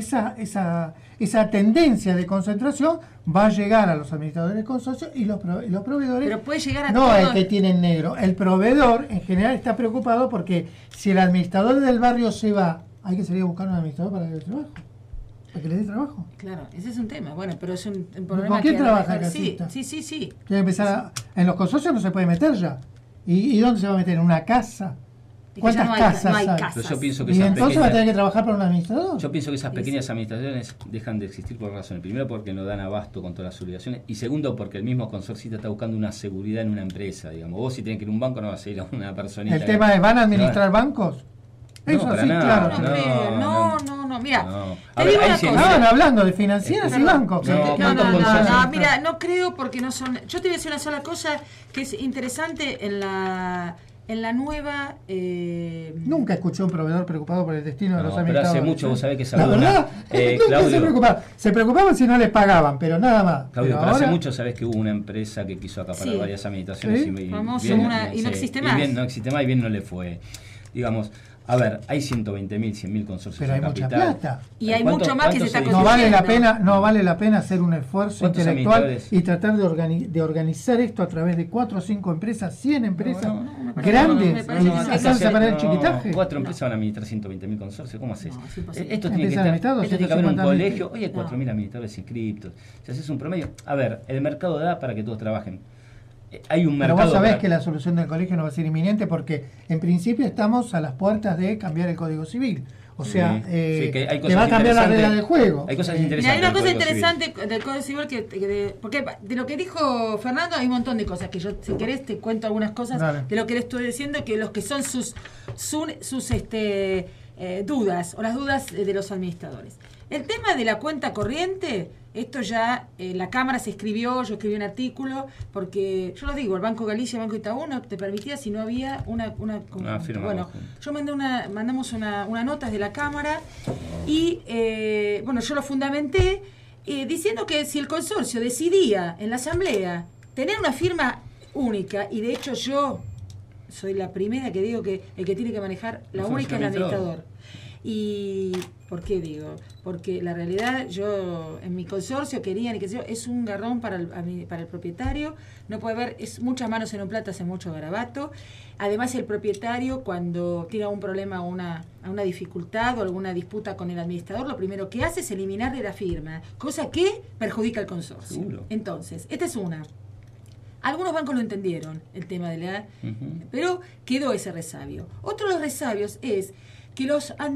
esa tendencia de concentración va a llegar a los administradores de consorcio y los proveedores. Pero puede llegar a no al que tiene negro. El proveedor en general está preocupado porque si el administrador del barrio se va, hay que salir a buscar un administrador para que le dé trabajo. Claro, ese es un tema. Bueno, pero es un problema. ¿Con quién trabaja el casista? Sí. Tiene que empezar en los consorcios no se puede meter ya. ¿Y dónde se va a meter? ¿En una casa? ¿Cuántas casas hay? Pero yo pienso que y entonces va a tener que trabajar para un administrador. Yo pienso que esas pequeñas administraciones dejan de existir por razones. Primero, porque no dan abasto con todas las obligaciones. Y segundo, porque el mismo consorcista está buscando una seguridad en una empresa. Digamos, vos si tenés que ir a un banco no vas a ir a una personita. El tema es, ¿van a administrar bancos? Eso no, sí, claro. No, mira. Estaban hablando de financieras y bancos. Mira, no creo porque no son... Yo te voy a decir una sola cosa que es interesante en la nueva... Nunca escuché un proveedor preocupado por el destino de los administradores. Pero hace mucho, vos sabés que esa la verdad, nunca se preocupaban si no les pagaban, pero nada más. Claudio, pero hace mucho sabés que hubo una empresa que quiso acaparar varias administraciones y no existe más. Y bien no existe más y bien no le fue. Digamos, A ver, hay 120.000, 100.000 consorcios. Pero hay mucha plata. Y hay mucho más que se está No vale la pena hacer un esfuerzo intelectual y tratar de organizar esto a través de 4 o 5 empresas, 100 empresas grandes, y hacerse para el chiquitaje. 4 empresas van a administrar 120.000 consorcios. ¿Cómo haces? Esto tiene que haber un colegio. Hoy hay 4.000 administradores inscriptos. Si haces un promedio, a ver, el mercado da para que todos trabajen. Hay un mercado. Pero vos sabés que la solución del colegio no va a ser inminente porque en principio estamos a las puertas de cambiar el Código Civil. O sea, te va a cambiar la regla del juego. Hay cosas interesantes. Hay una cosa interesante del Código Civil porque de lo que dijo Fernando hay un montón de cosas que yo, si querés, te cuento algunas cosas de lo que le estoy diciendo, que los que son sus dudas o las dudas de los administradores. El tema de la cuenta corriente, esto ya la Cámara se escribió, yo escribí un artículo, porque yo lo digo, el Banco Galicia, el Banco Itaú no te permitía si no había una firma. Bueno, yo mandamos una nota de la Cámara y yo lo fundamenté diciendo que si el consorcio decidía en la Asamblea tener una firma única, y de hecho yo soy la primera que digo que el que tiene que manejar la única es el administrador. ¿Y por qué digo? Porque la realidad, yo en mi consorcio querían, y que es un garrón para el propietario, no puede haber, es muchas manos en un plato, hace mucho garabato. Además, el propietario, cuando tiene algún problema o una dificultad o alguna disputa con el administrador, lo primero que hace es eliminarle la firma, cosa que perjudica al consorcio. Seguro. Entonces, esta es una. Algunos bancos lo entendieron, el tema de la... pero quedó ese resabio. Otro de los resabios es que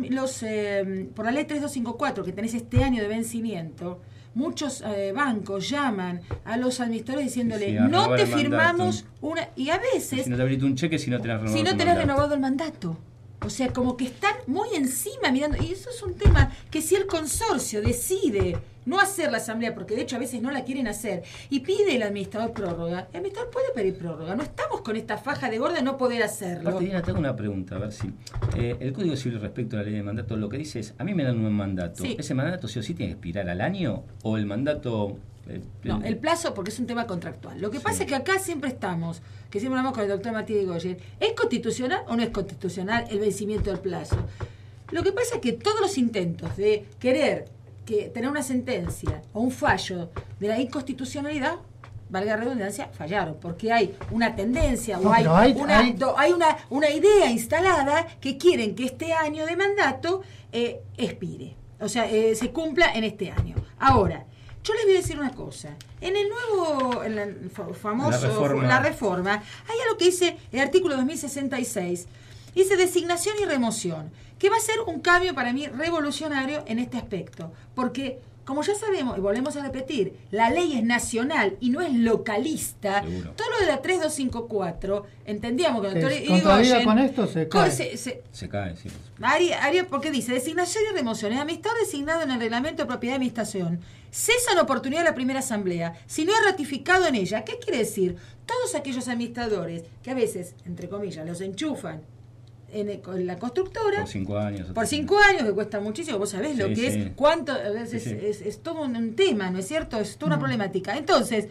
por la ley 3254 que tenés este año de vencimiento, muchos bancos llaman a los administradores diciéndole no te firmamos una, y a veces si no te abriste un cheque si no tenés renovado el mandato. O sea, como que están muy encima mirando, y eso es un tema que si el consorcio decide no hacer la asamblea, porque de hecho a veces no la quieren hacer, y pide el administrador prórroga, el administrador puede pedir prórroga. No estamos con esta faja de gorda de no poder hacerlo. Aparte, Diana, te hago una pregunta, a ver si el Código Civil respecto a la ley de mandato, lo que dice es, a mí me dan un mandato, ¿ese mandato sí o sí tiene que expirar al año o el mandato... No, el plazo, porque es un tema contractual. Lo que pasa es que acá siempre estamos, que siempre hablamos con el doctor Matías Goyer, ¿es constitucional o no es constitucional el vencimiento del plazo? Lo que pasa es que todos los intentos de querer tener una sentencia o un fallo de la inconstitucionalidad, valga la redundancia, fallaron, porque hay una tendencia o hay una idea instalada que quieren que este año de mandato expire, o sea, se cumpla en este año. Ahora, yo les voy a decir una cosa. En el famoso la reforma, hay algo que dice el artículo 2066, dice designación y remoción, que va a ser un cambio para mí revolucionario en este aspecto, porque como ya sabemos, y volvemos a repetir, la ley es nacional y no es localista. Seguro. Todo lo de la 3254, entendíamos que el doctor Irigoyen... con esto se cae. Se cae, sí. Haría, porque dice, designación y remoción. El administrador designado en el reglamento de propiedad de administración cesa en oportunidad de la primera asamblea si no es ratificado en ella. ¿Qué quiere decir? Todos aquellos administradores que a veces, entre comillas, los enchufan en la constructora por 5 años que cuesta muchísimo, vos sabés lo que es, cuánto a veces es todo un tema, ¿no es cierto? Es toda una problemática. Entonces,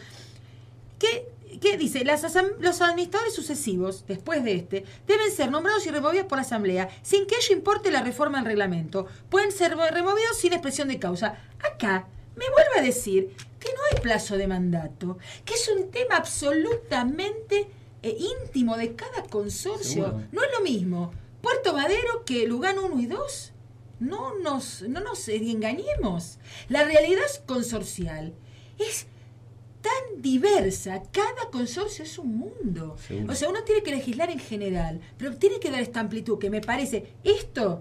¿qué dice? Los administradores sucesivos después de deben ser nombrados y removidos por la asamblea sin que ello importe la reforma del reglamento. Pueden ser removidos sin expresión de causa. Acá me vuelve a decir que no hay plazo de mandato, que es un tema absolutamente íntimo de cada consorcio. Seguro. No es lo mismo Puerto Madero que Lugano 1 y 2. No nos engañemos. La realidad consorcial es tan diversa. Cada consorcio es un mundo. Seguro. O sea, uno tiene que legislar en general, pero tiene que dar esta amplitud que me parece todo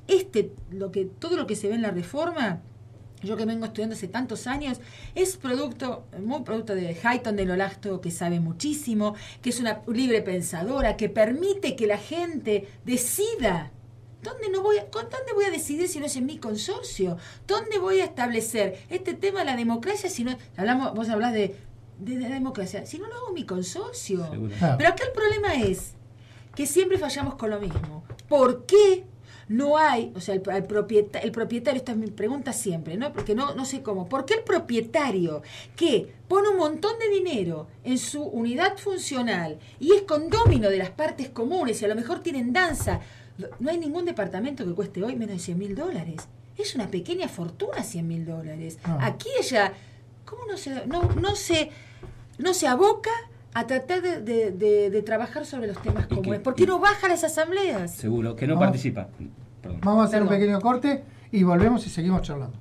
lo que se ve en la reforma. Yo que vengo estudiando hace tantos años, es muy producto de Hayton de Lolasto, que sabe muchísimo, que es una libre pensadora, que permite que la gente decida. ¿Dónde voy a decidir si no es en mi consorcio? ¿Dónde voy a establecer este tema de la democracia si no... Vos hablás de democracia, si no lo hago en mi consorcio? Pero acá el problema es que siempre fallamos con lo mismo. ¿Por qué? No hay, o sea, el propietario, esta es mi pregunta siempre, ¿no? Porque no sé cómo. ¿Por qué el propietario que pone un montón de dinero en su unidad funcional y es condómino de las partes comunes y a lo mejor tienen danza, No hay ningún departamento que cueste hoy menos de $100.000. Es una pequeña fortuna $100.000. Aquí ella, ¿cómo no se aboca a tratar de trabajar sobre los temas comunes? ¿Por qué no baja a las asambleas? Seguro, que no participa. Perdón. Vamos a hacer un pequeño corte y volvemos y seguimos charlando.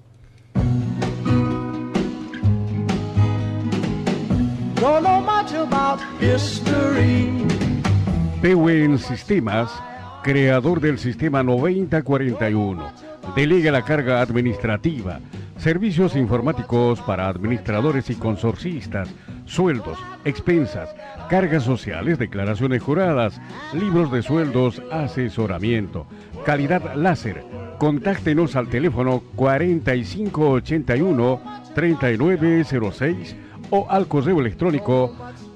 Don't know much about history. Pewen Sistemas, creador del sistema 9041, delega la carga administrativa, servicios informáticos para administradores y consorcistas, sueldos, expensas, cargas sociales, declaraciones juradas, libros de sueldos, asesoramiento, calidad láser. Contáctenos al teléfono 4581-3906 o al correo electrónico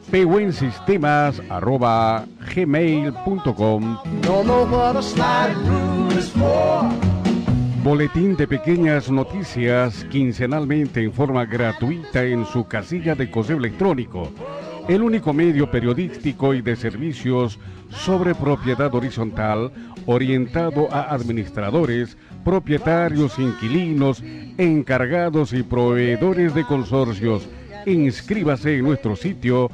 pewensistemas@gmail.com. Boletín de pequeñas noticias quincenalmente en forma gratuita en su casilla de correo electrónico. El único medio periodístico y de servicios sobre propiedad horizontal orientado a administradores, propietarios, inquilinos, encargados y proveedores de consorcios. Inscríbase en nuestro sitio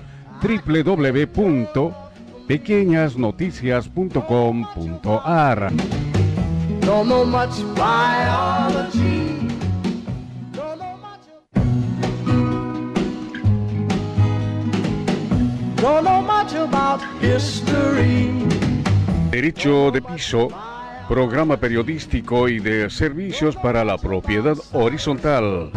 www.pequeñasnoticias.com.ar. Don't know much biology. Don't know much about history. Derecho de piso, programa periodístico y de servicios para la propiedad horizontal.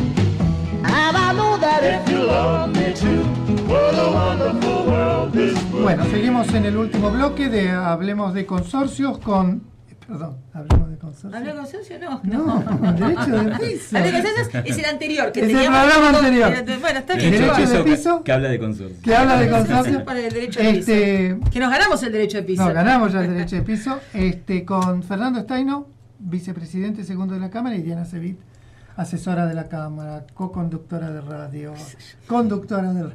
Bueno, seguimos en el último bloque de Hablemos de Consorcios con... Perdón, Hablemos de Consorcios. ¿Hablemos de consorcio? No, Derecho de piso. Hablemos de consorcio es el anterior. Que Es el teníamos programa anterior. Bueno, está bien. Derecho de piso. Que habla de consorcio. Que habla de consorcios. Para el derecho de piso. Que nos ganamos el derecho de piso. No, ganamos ya el derecho de piso. Con Fernando Staino, vicepresidente segundo de la Cámara, y Diana Sevit, asesora de la Cámara, co-conductora de radio, conductora de...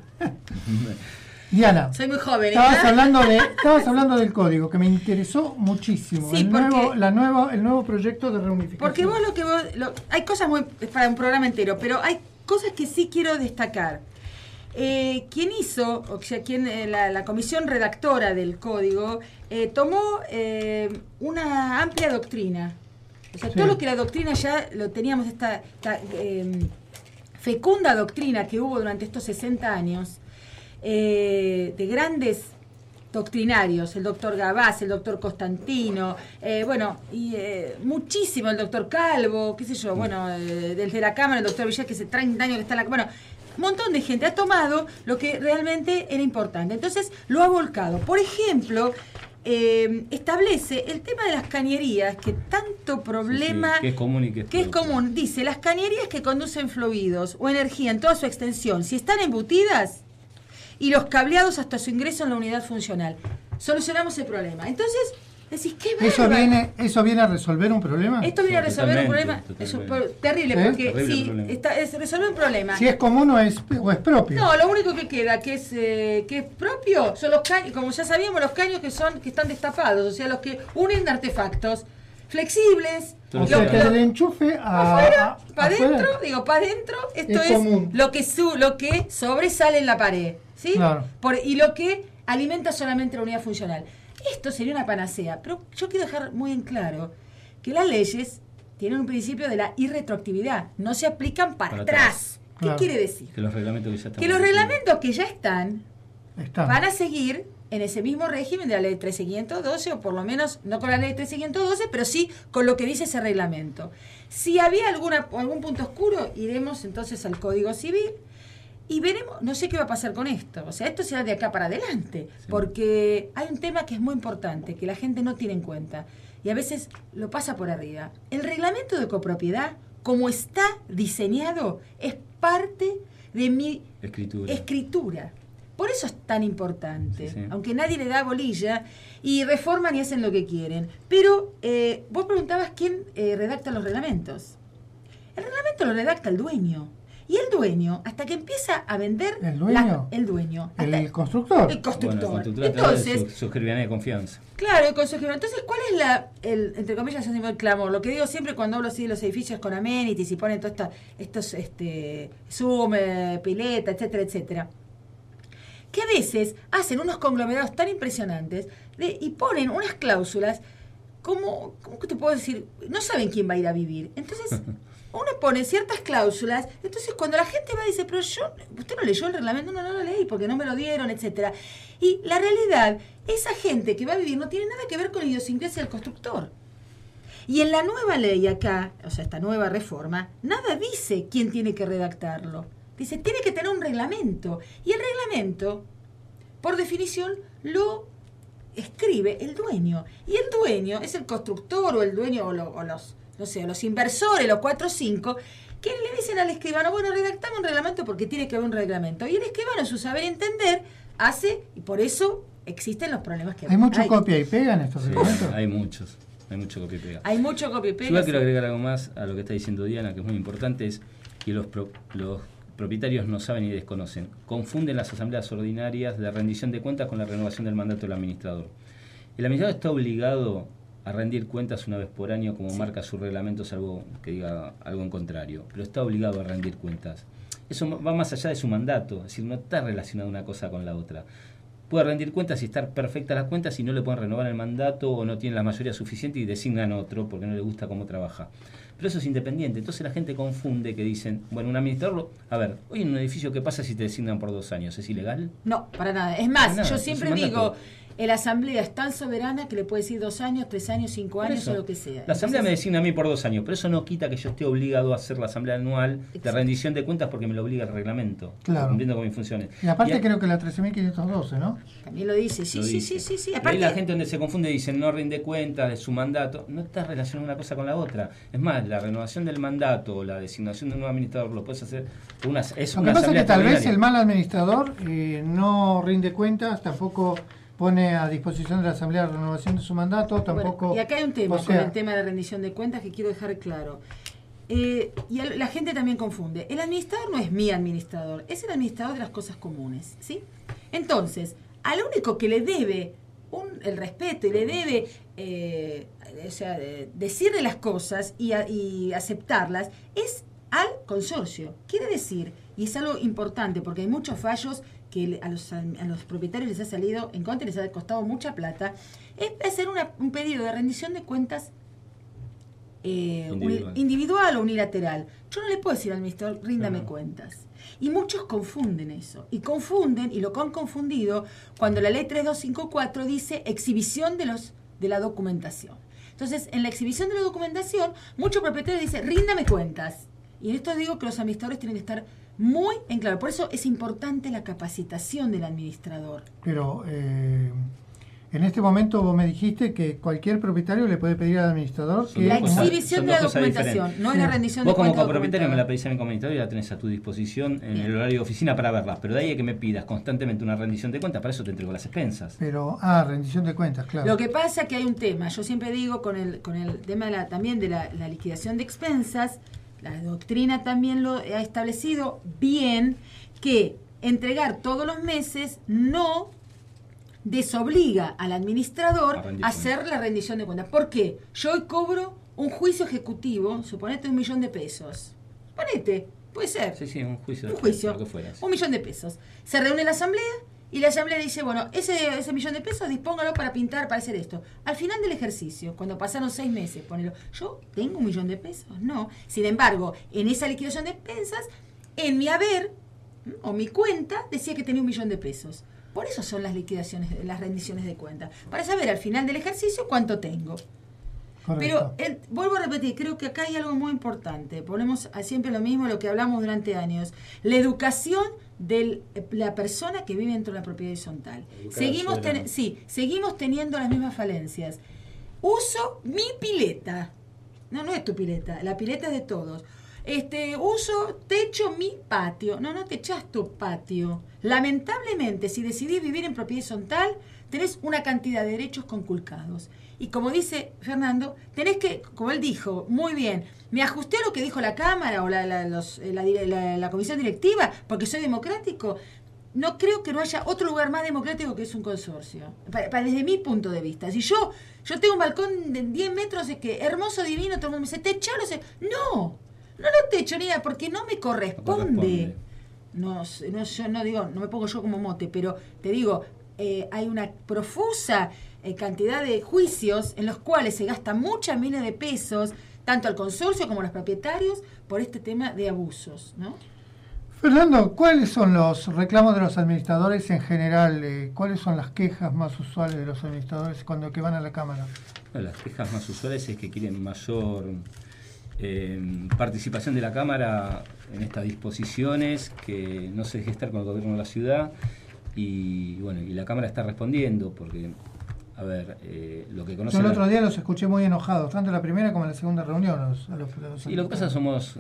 Diana, soy muy joven. estabas hablando del código, que me interesó muchísimo. Sí, el nuevo proyecto de reunificación. Porque hay cosas muy para un programa entero, pero hay cosas que sí quiero destacar. Quien hizo, o sea, la comisión redactora del código tomó una amplia doctrina. O sea, todo lo que la doctrina ya lo teníamos, esta fecunda doctrina que hubo durante estos 60 años, de grandes doctrinarios, el doctor Gabás, el doctor Constantino, muchísimo, el doctor Calvo, qué sé yo, desde la Cámara, el doctor Villar, que hace 30 años que está en la Cámara, un montón de gente ha tomado lo que realmente era importante, entonces lo ha volcado. Por ejemplo, establece el tema de las cañerías, que tanto problema... Sí, que es común y que es común. Dice, las cañerías que conducen fluidos o energía en toda su extensión, si están embutidas, y los cableados hasta su ingreso en la unidad funcional. Solucionamos el problema. Entonces, decís, ¿qué bárbaro? ¿Eso viene a resolver un problema? Esto viene a resolver un problema. Es terrible, porque es resolver un problema. Si es común o es propio. No, lo único que queda que es propio son los caños, como ya sabíamos, los caños que están destapados, o sea, los que unen artefactos flexibles. O sea, que el enchufe para adentro, esto es común. lo que sobresale en la pared, ¿sí? Claro. Y lo que alimenta solamente la unidad funcional. Esto sería una panacea, pero yo quiero dejar muy en claro que las leyes tienen un principio de la irretroactividad, no se aplican para atrás. Claro. ¿Qué quiere decir? Que los reglamentos que ya están van a seguir en ese mismo régimen de la ley 13512, o por lo menos no con la ley 13512, pero sí con lo que dice ese reglamento. Si había algún punto oscuro, iremos entonces al Código Civil y veremos, no sé qué va a pasar con esto. O sea, esto será de acá para adelante, porque hay un tema que es muy importante, que la gente no tiene en cuenta, y a veces lo pasa por arriba. El reglamento de copropiedad, como está diseñado, es parte de mi escritura. Por eso es tan importante, aunque nadie le da bolilla, y reforman y hacen lo que quieren. Pero vos preguntabas quién redacta los reglamentos. El reglamento lo redacta el dueño. Y el dueño, hasta que empieza a vender... ¿El dueño? El constructor. El constructor. Bueno, el entonces, su escribanía de confianza. Claro, el consejero. Entonces, ¿cuál es entre comillas, el clamor? Lo que digo siempre cuando hablo así de los edificios con amenities y ponen todos estos Zoom, pileta, etcétera, etcétera. Que a veces hacen unos conglomerados tan impresionantes y ponen unas cláusulas como, ¿cómo te puedo decir? No saben quién va a ir a vivir. Entonces, uno pone ciertas cláusulas, entonces cuando la gente va y dice, pero usted no leyó el reglamento, no lo leí porque no me lo dieron, etcétera. Y la realidad, esa gente que va a vivir no tiene nada que ver con la idiosincrasia del constructor. Y en la nueva ley acá, o sea, esta nueva reforma, nada dice quién tiene que redactarlo. Dice, tiene que tener un reglamento. Y el reglamento, por definición, lo escribe el dueño. Y el dueño es el constructor o el dueño o los inversores, los 4 o 5, que le dicen al escribano, bueno, redactame un reglamento porque tiene que haber un reglamento. Y el escribano, en su saber entender, hace, y por eso existen los problemas que hay. ¿Hay mucho copia y pega en estos reglamentos? Hay muchos. Hay mucho copia y pega. Hay mucho copia y pega. Yo quiero agregar algo más a lo que está diciendo Diana, que es muy importante, es que los propietarios no saben y desconocen. Confunden las asambleas ordinarias de rendición de cuentas con la renovación del mandato del administrador. El administrador está obligado a rendir cuentas una vez por año, como marca su reglamento, salvo que diga algo en contrario, pero está obligado a rendir cuentas. Eso va más allá de su mandato, es decir, no está relacionada una cosa con la otra. Puede rendir cuentas y estar perfectas las cuentas y no le pueden renovar el mandato o no tienen la mayoría suficiente y designan otro porque no le gusta cómo trabaja. Pero eso es independiente. Entonces la gente confunde que dicen, bueno, un administrador, a ver, hoy en un edificio, ¿qué pasa si te designan por 2 años? ¿Es ilegal? No, para nada. Es más, yo siempre digo, la asamblea es tan soberana que le puede decir 2 años, 3 años, 5 años o lo que sea. La asamblea me designa a mí por 2 años, pero eso no quita que yo esté obligado a hacer la asamblea anual de rendición de cuentas porque me lo obliga el reglamento, cumpliendo con mis funciones. Y aparte creo que la 13.512, ¿no? También lo dice, sí. Aparte, ahí la gente donde se confunde dice no rinde cuentas de su mandato, no está relacionada una cosa con la otra. Es más, la renovación del mandato o la designación de un nuevo administrador lo puedes hacer por una asamblea. Lo que pasa es que tal vez el mal administrador no rinde cuentas, tampoco pone a disposición de la Asamblea la renovación de su mandato, tampoco... Bueno, y acá hay un tema con el tema de la rendición de cuentas que quiero dejar claro. Y la gente también confunde. El administrador no es mi administrador, es el administrador de las cosas comunes, ¿sí? Entonces, al único que le debe el respeto y le debe decirle las cosas y aceptarlas es al consorcio. Quiere decir, y es algo importante porque hay muchos fallos que a los propietarios les ha salido en contra y les ha costado mucha plata, es hacer un pedido de rendición de cuentas individual o unilateral. Yo no le puedo decir al administrador, ríndame cuentas. Y muchos confunden eso. Y lo han confundido cuando la ley 3254 dice exhibición de la documentación. Entonces, en la exhibición de la documentación, muchos propietarios dicen, ríndame cuentas. Y en esto digo que los administradores tienen que estar muy en claro. Por eso es importante la capacitación del administrador. Pero en este momento vos me dijiste que cualquier propietario le puede pedir al administrador que... La exhibición de la documentación, no es la rendición de cuentas. Vos como copropietario me la pedís a mi administrador y la tenés a tu disposición en el horario de oficina para verlas. Pero de ahí a que me pidas constantemente una rendición de cuentas, para eso te entrego las expensas. Pero, rendición de cuentas, claro. Lo que pasa es que hay un tema, yo siempre digo con el tema también de la liquidación de expensas, la doctrina también lo ha establecido bien, que entregar todos los meses no desobliga al administrador a hacer la rendición de cuentas. ¿Por qué? Yo hoy cobro un juicio ejecutivo, suponete 1.000.000 de pesos. Suponete, puede ser. Sí, un juicio. Lo que fuera, 1.000.000 de pesos. Se reúne la asamblea y la asamblea dice, bueno, ese 1.000.000 de pesos dispóngalo para pintar, para hacer esto. Al final del ejercicio, cuando pasaron 6 meses, ponelo, ¿yo tengo 1.000.000 de pesos? No. Sin embargo, en esa liquidación de expensas, en mi haber o mi cuenta decía que tenía 1.000.000 de pesos. Por eso son las liquidaciones, las rendiciones de cuentas. Para saber al final del ejercicio cuánto tengo. Correcto. Pero vuelvo a repetir, creo que acá hay algo muy importante. Ponemos siempre lo mismo, lo que hablamos durante años. La educación de la persona que vive dentro de la propiedad horizontal. Seguimos teniendo las mismas falencias. Uso mi pileta. No es tu pileta, la pileta es de todos. uso, techo mi patio. No techás tu patio. Lamentablemente, si decidís vivir en propiedad horizontal, tenés una cantidad de derechos conculcados. Y como dice Fernando, tenés que, como él dijo, muy bien, me ajusté a lo que dijo la Cámara o la comisión directiva, porque soy democrático. No creo que no haya otro lugar más democrático que es un consorcio. Desde mi punto de vista. Si yo tengo un balcón de 10 metros, es que hermoso, divino, todo el mundo me dice, techalo. No lo techo, ni nada, porque no me corresponde. Yo no digo, no me pongo yo como mote, pero te digo, hay una profusa cantidad de juicios en los cuales se gastan muchas miles de pesos, tanto al consorcio como a los propietarios, por este tema de abusos, ¿no? Fernando, ¿cuáles son los reclamos de los administradores en general? ¿Cuáles son las quejas más usuales de los administradores cuando van a la Cámara? Las quejas más usuales es que quieren mayor participación de la Cámara en estas disposiciones, que no se deje estar con el gobierno de la ciudad, y la Cámara está respondiendo, porque lo que conocen... Yo el otro día los escuché muy enojados, tanto en la primera como en la segunda reunión. Y lo que pasa, somos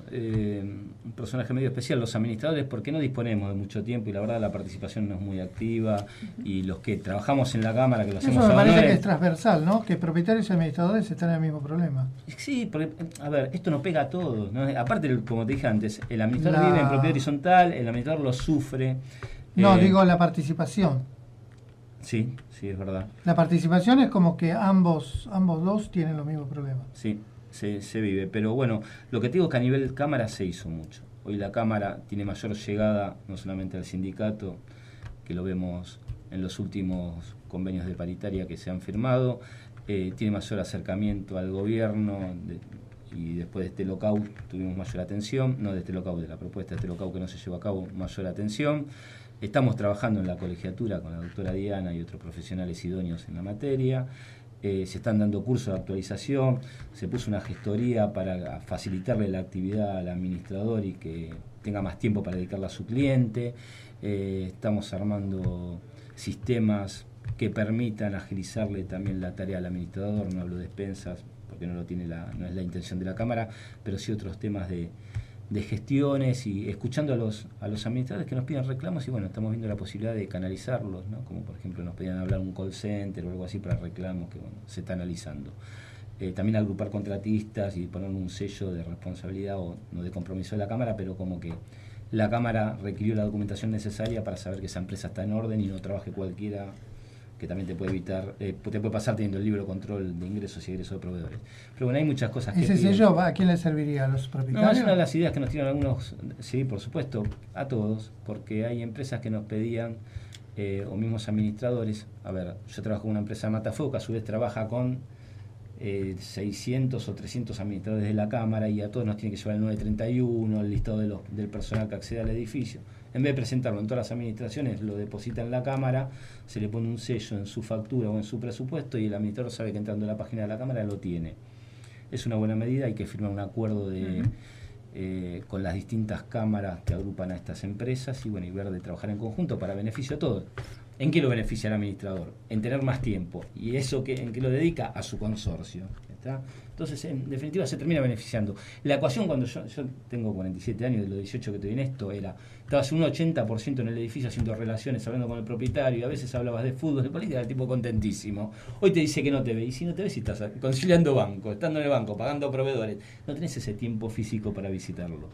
un personaje medio especial, los administradores, porque no disponemos de mucho tiempo y la verdad la participación no es muy activa, y los que trabajamos en la Cámara, que lo hacemos... Eso me parece que es transversal, ¿no? Que propietarios y administradores están en el mismo problema. Sí, porque, esto nos pega a todos, ¿no? Aparte, como te dije antes, el administrador vive en propiedad horizontal, el administrador lo sufre. Digo la participación. Sí, es verdad. La participación es como que ambos dos tienen los mismos problemas. Sí, se vive. Pero bueno, lo que te digo es que a nivel Cámara se hizo mucho. Hoy la Cámara tiene mayor llegada, no solamente al sindicato, que lo vemos en los últimos convenios de paritaria que se han firmado, tiene mayor acercamiento al gobierno, y después de este lockout tuvimos mayor atención, no de este lockout, de la propuesta de este lockout que no se llevó a cabo, mayor atención. Estamos trabajando en la colegiatura con la doctora Diana y otros profesionales idóneos en la materia. Se están dando cursos de actualización, se puso una gestoría para facilitarle la actividad al administrador y que tenga más tiempo para dedicarla a su cliente. Estamos armando sistemas que permitan agilizarle también la tarea al administrador. No hablo de expensas porque no es la intención de la Cámara, pero sí otros temas de gestiones, y escuchando a los administradores que nos piden reclamos, y estamos viendo la posibilidad de canalizarlos, ¿no? Como por ejemplo nos pedían hablar un call center o algo así para reclamos, que se está analizando. También agrupar contratistas y poner un sello de responsabilidad o no de compromiso de la Cámara, pero como que la Cámara requirió la documentación necesaria para saber que esa empresa está en orden y no trabaje cualquiera, que también te puede evitar, te puede pasar teniendo el libro control de ingresos y egresos de proveedores. Pero hay muchas cosas que... ¿Ese sello a quién le serviría? ¿A los propietarios? No, es una de las ideas que nos tiran algunos, sí, por supuesto, a todos, porque hay empresas que nos pedían, o mismos administradores. Yo trabajo con una empresa de Matafuego que a su vez trabaja con 600 o 300 administradores de la Cámara, y a todos nos tiene que llevar el 931, el listado del personal que accede al edificio. En vez de presentarlo en todas las administraciones, lo deposita en la Cámara, se le pone un sello en su factura o en su presupuesto, y el administrador sabe que entrando a la página de la Cámara lo tiene. Es una buena medida. Hay que firmar un acuerdo con las distintas cámaras que agrupan a estas empresas, y ver de trabajar en conjunto para beneficio de todos. ¿En qué lo beneficia el administrador? En tener más tiempo. ¿Y eso en qué lo dedica? A su consorcio. ¿Está? Entonces, en definitiva, se termina beneficiando. La ecuación, cuando yo tengo 47 años, de los 18 que estoy en esto, estabas un 80% en el edificio haciendo relaciones, hablando con el propietario, y a veces hablabas de fútbol, de política, el tipo contentísimo. Hoy te dice que no te ve, y si no te ves, si estás conciliando banco, estando en el banco, pagando proveedores, no tenés ese tiempo físico para visitarlo.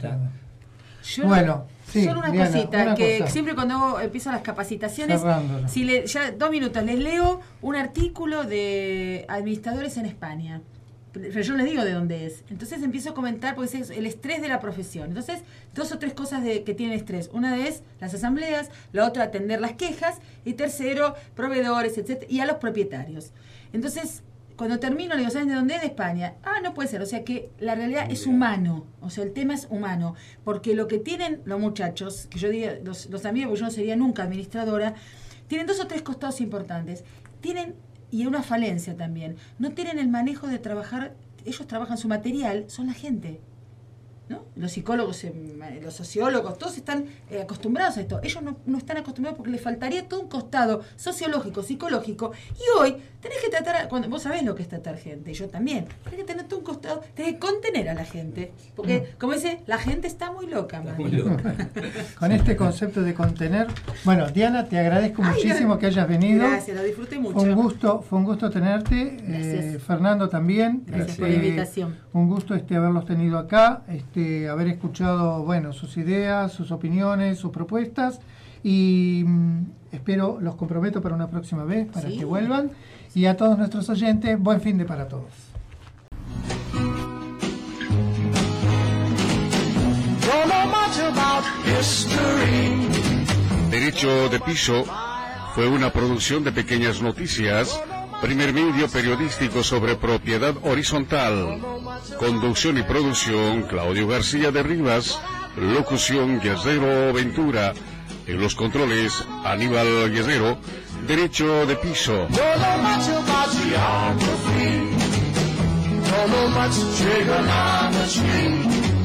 Solo una Diana, cosita, siempre cuando empiezan las capacitaciones, ya 2 minutos, les leo un artículo de administradores en España, pero yo les digo de dónde es. Entonces empiezo a comentar, porque es el estrés de la profesión. Entonces, 2 o 3 cosas que tienen estrés. Una es las asambleas, la otra atender las quejas, y tercero, proveedores, etcétera, y a los propietarios. Entonces, cuando termino, le digo, ¿saben de dónde es? De España. No puede ser. O sea que la realidad es humano. O sea, el tema es humano. Porque lo que tienen los muchachos, que yo diga, los amigos, porque yo no sería nunca administradora, tienen 2 o 3 costados importantes. Y una falencia también. No tienen el manejo de trabajar. Ellos trabajan su material, son la gente. ¿no? Los psicólogos, los sociólogos, todos están acostumbrados a esto. Ellos no están acostumbrados porque les faltaría todo un costado sociológico, psicológico. Y hoy tenés que tratar, cuando vos sabés lo que es tratar gente, y yo también, tenés que tener todo un costado, tenés que contener a la gente. Porque, como dice, la gente está muy loca, Con este concepto de contener. Bueno, Diana, te agradezco muchísimo que hayas venido. Gracias, lo disfruté mucho. Fue un gusto tenerte. Fernando también. Gracias por la invitación. Un gusto haberlos tenido acá, haber escuchado, bueno, sus ideas, sus opiniones, sus propuestas, y espero, los comprometo para una próxima vez, para que vuelvan. Y a todos nuestros oyentes, buen fin de para todos. Derecho de Piso fue una producción de Pequeñas Noticias, primer medio periodístico sobre propiedad horizontal. Conducción y producción, Claudio García de Rivas. Locución, Guerrero Ventura. En los controles, Aníbal Guerrero. Derecho de Piso. Don't know much trigonometry.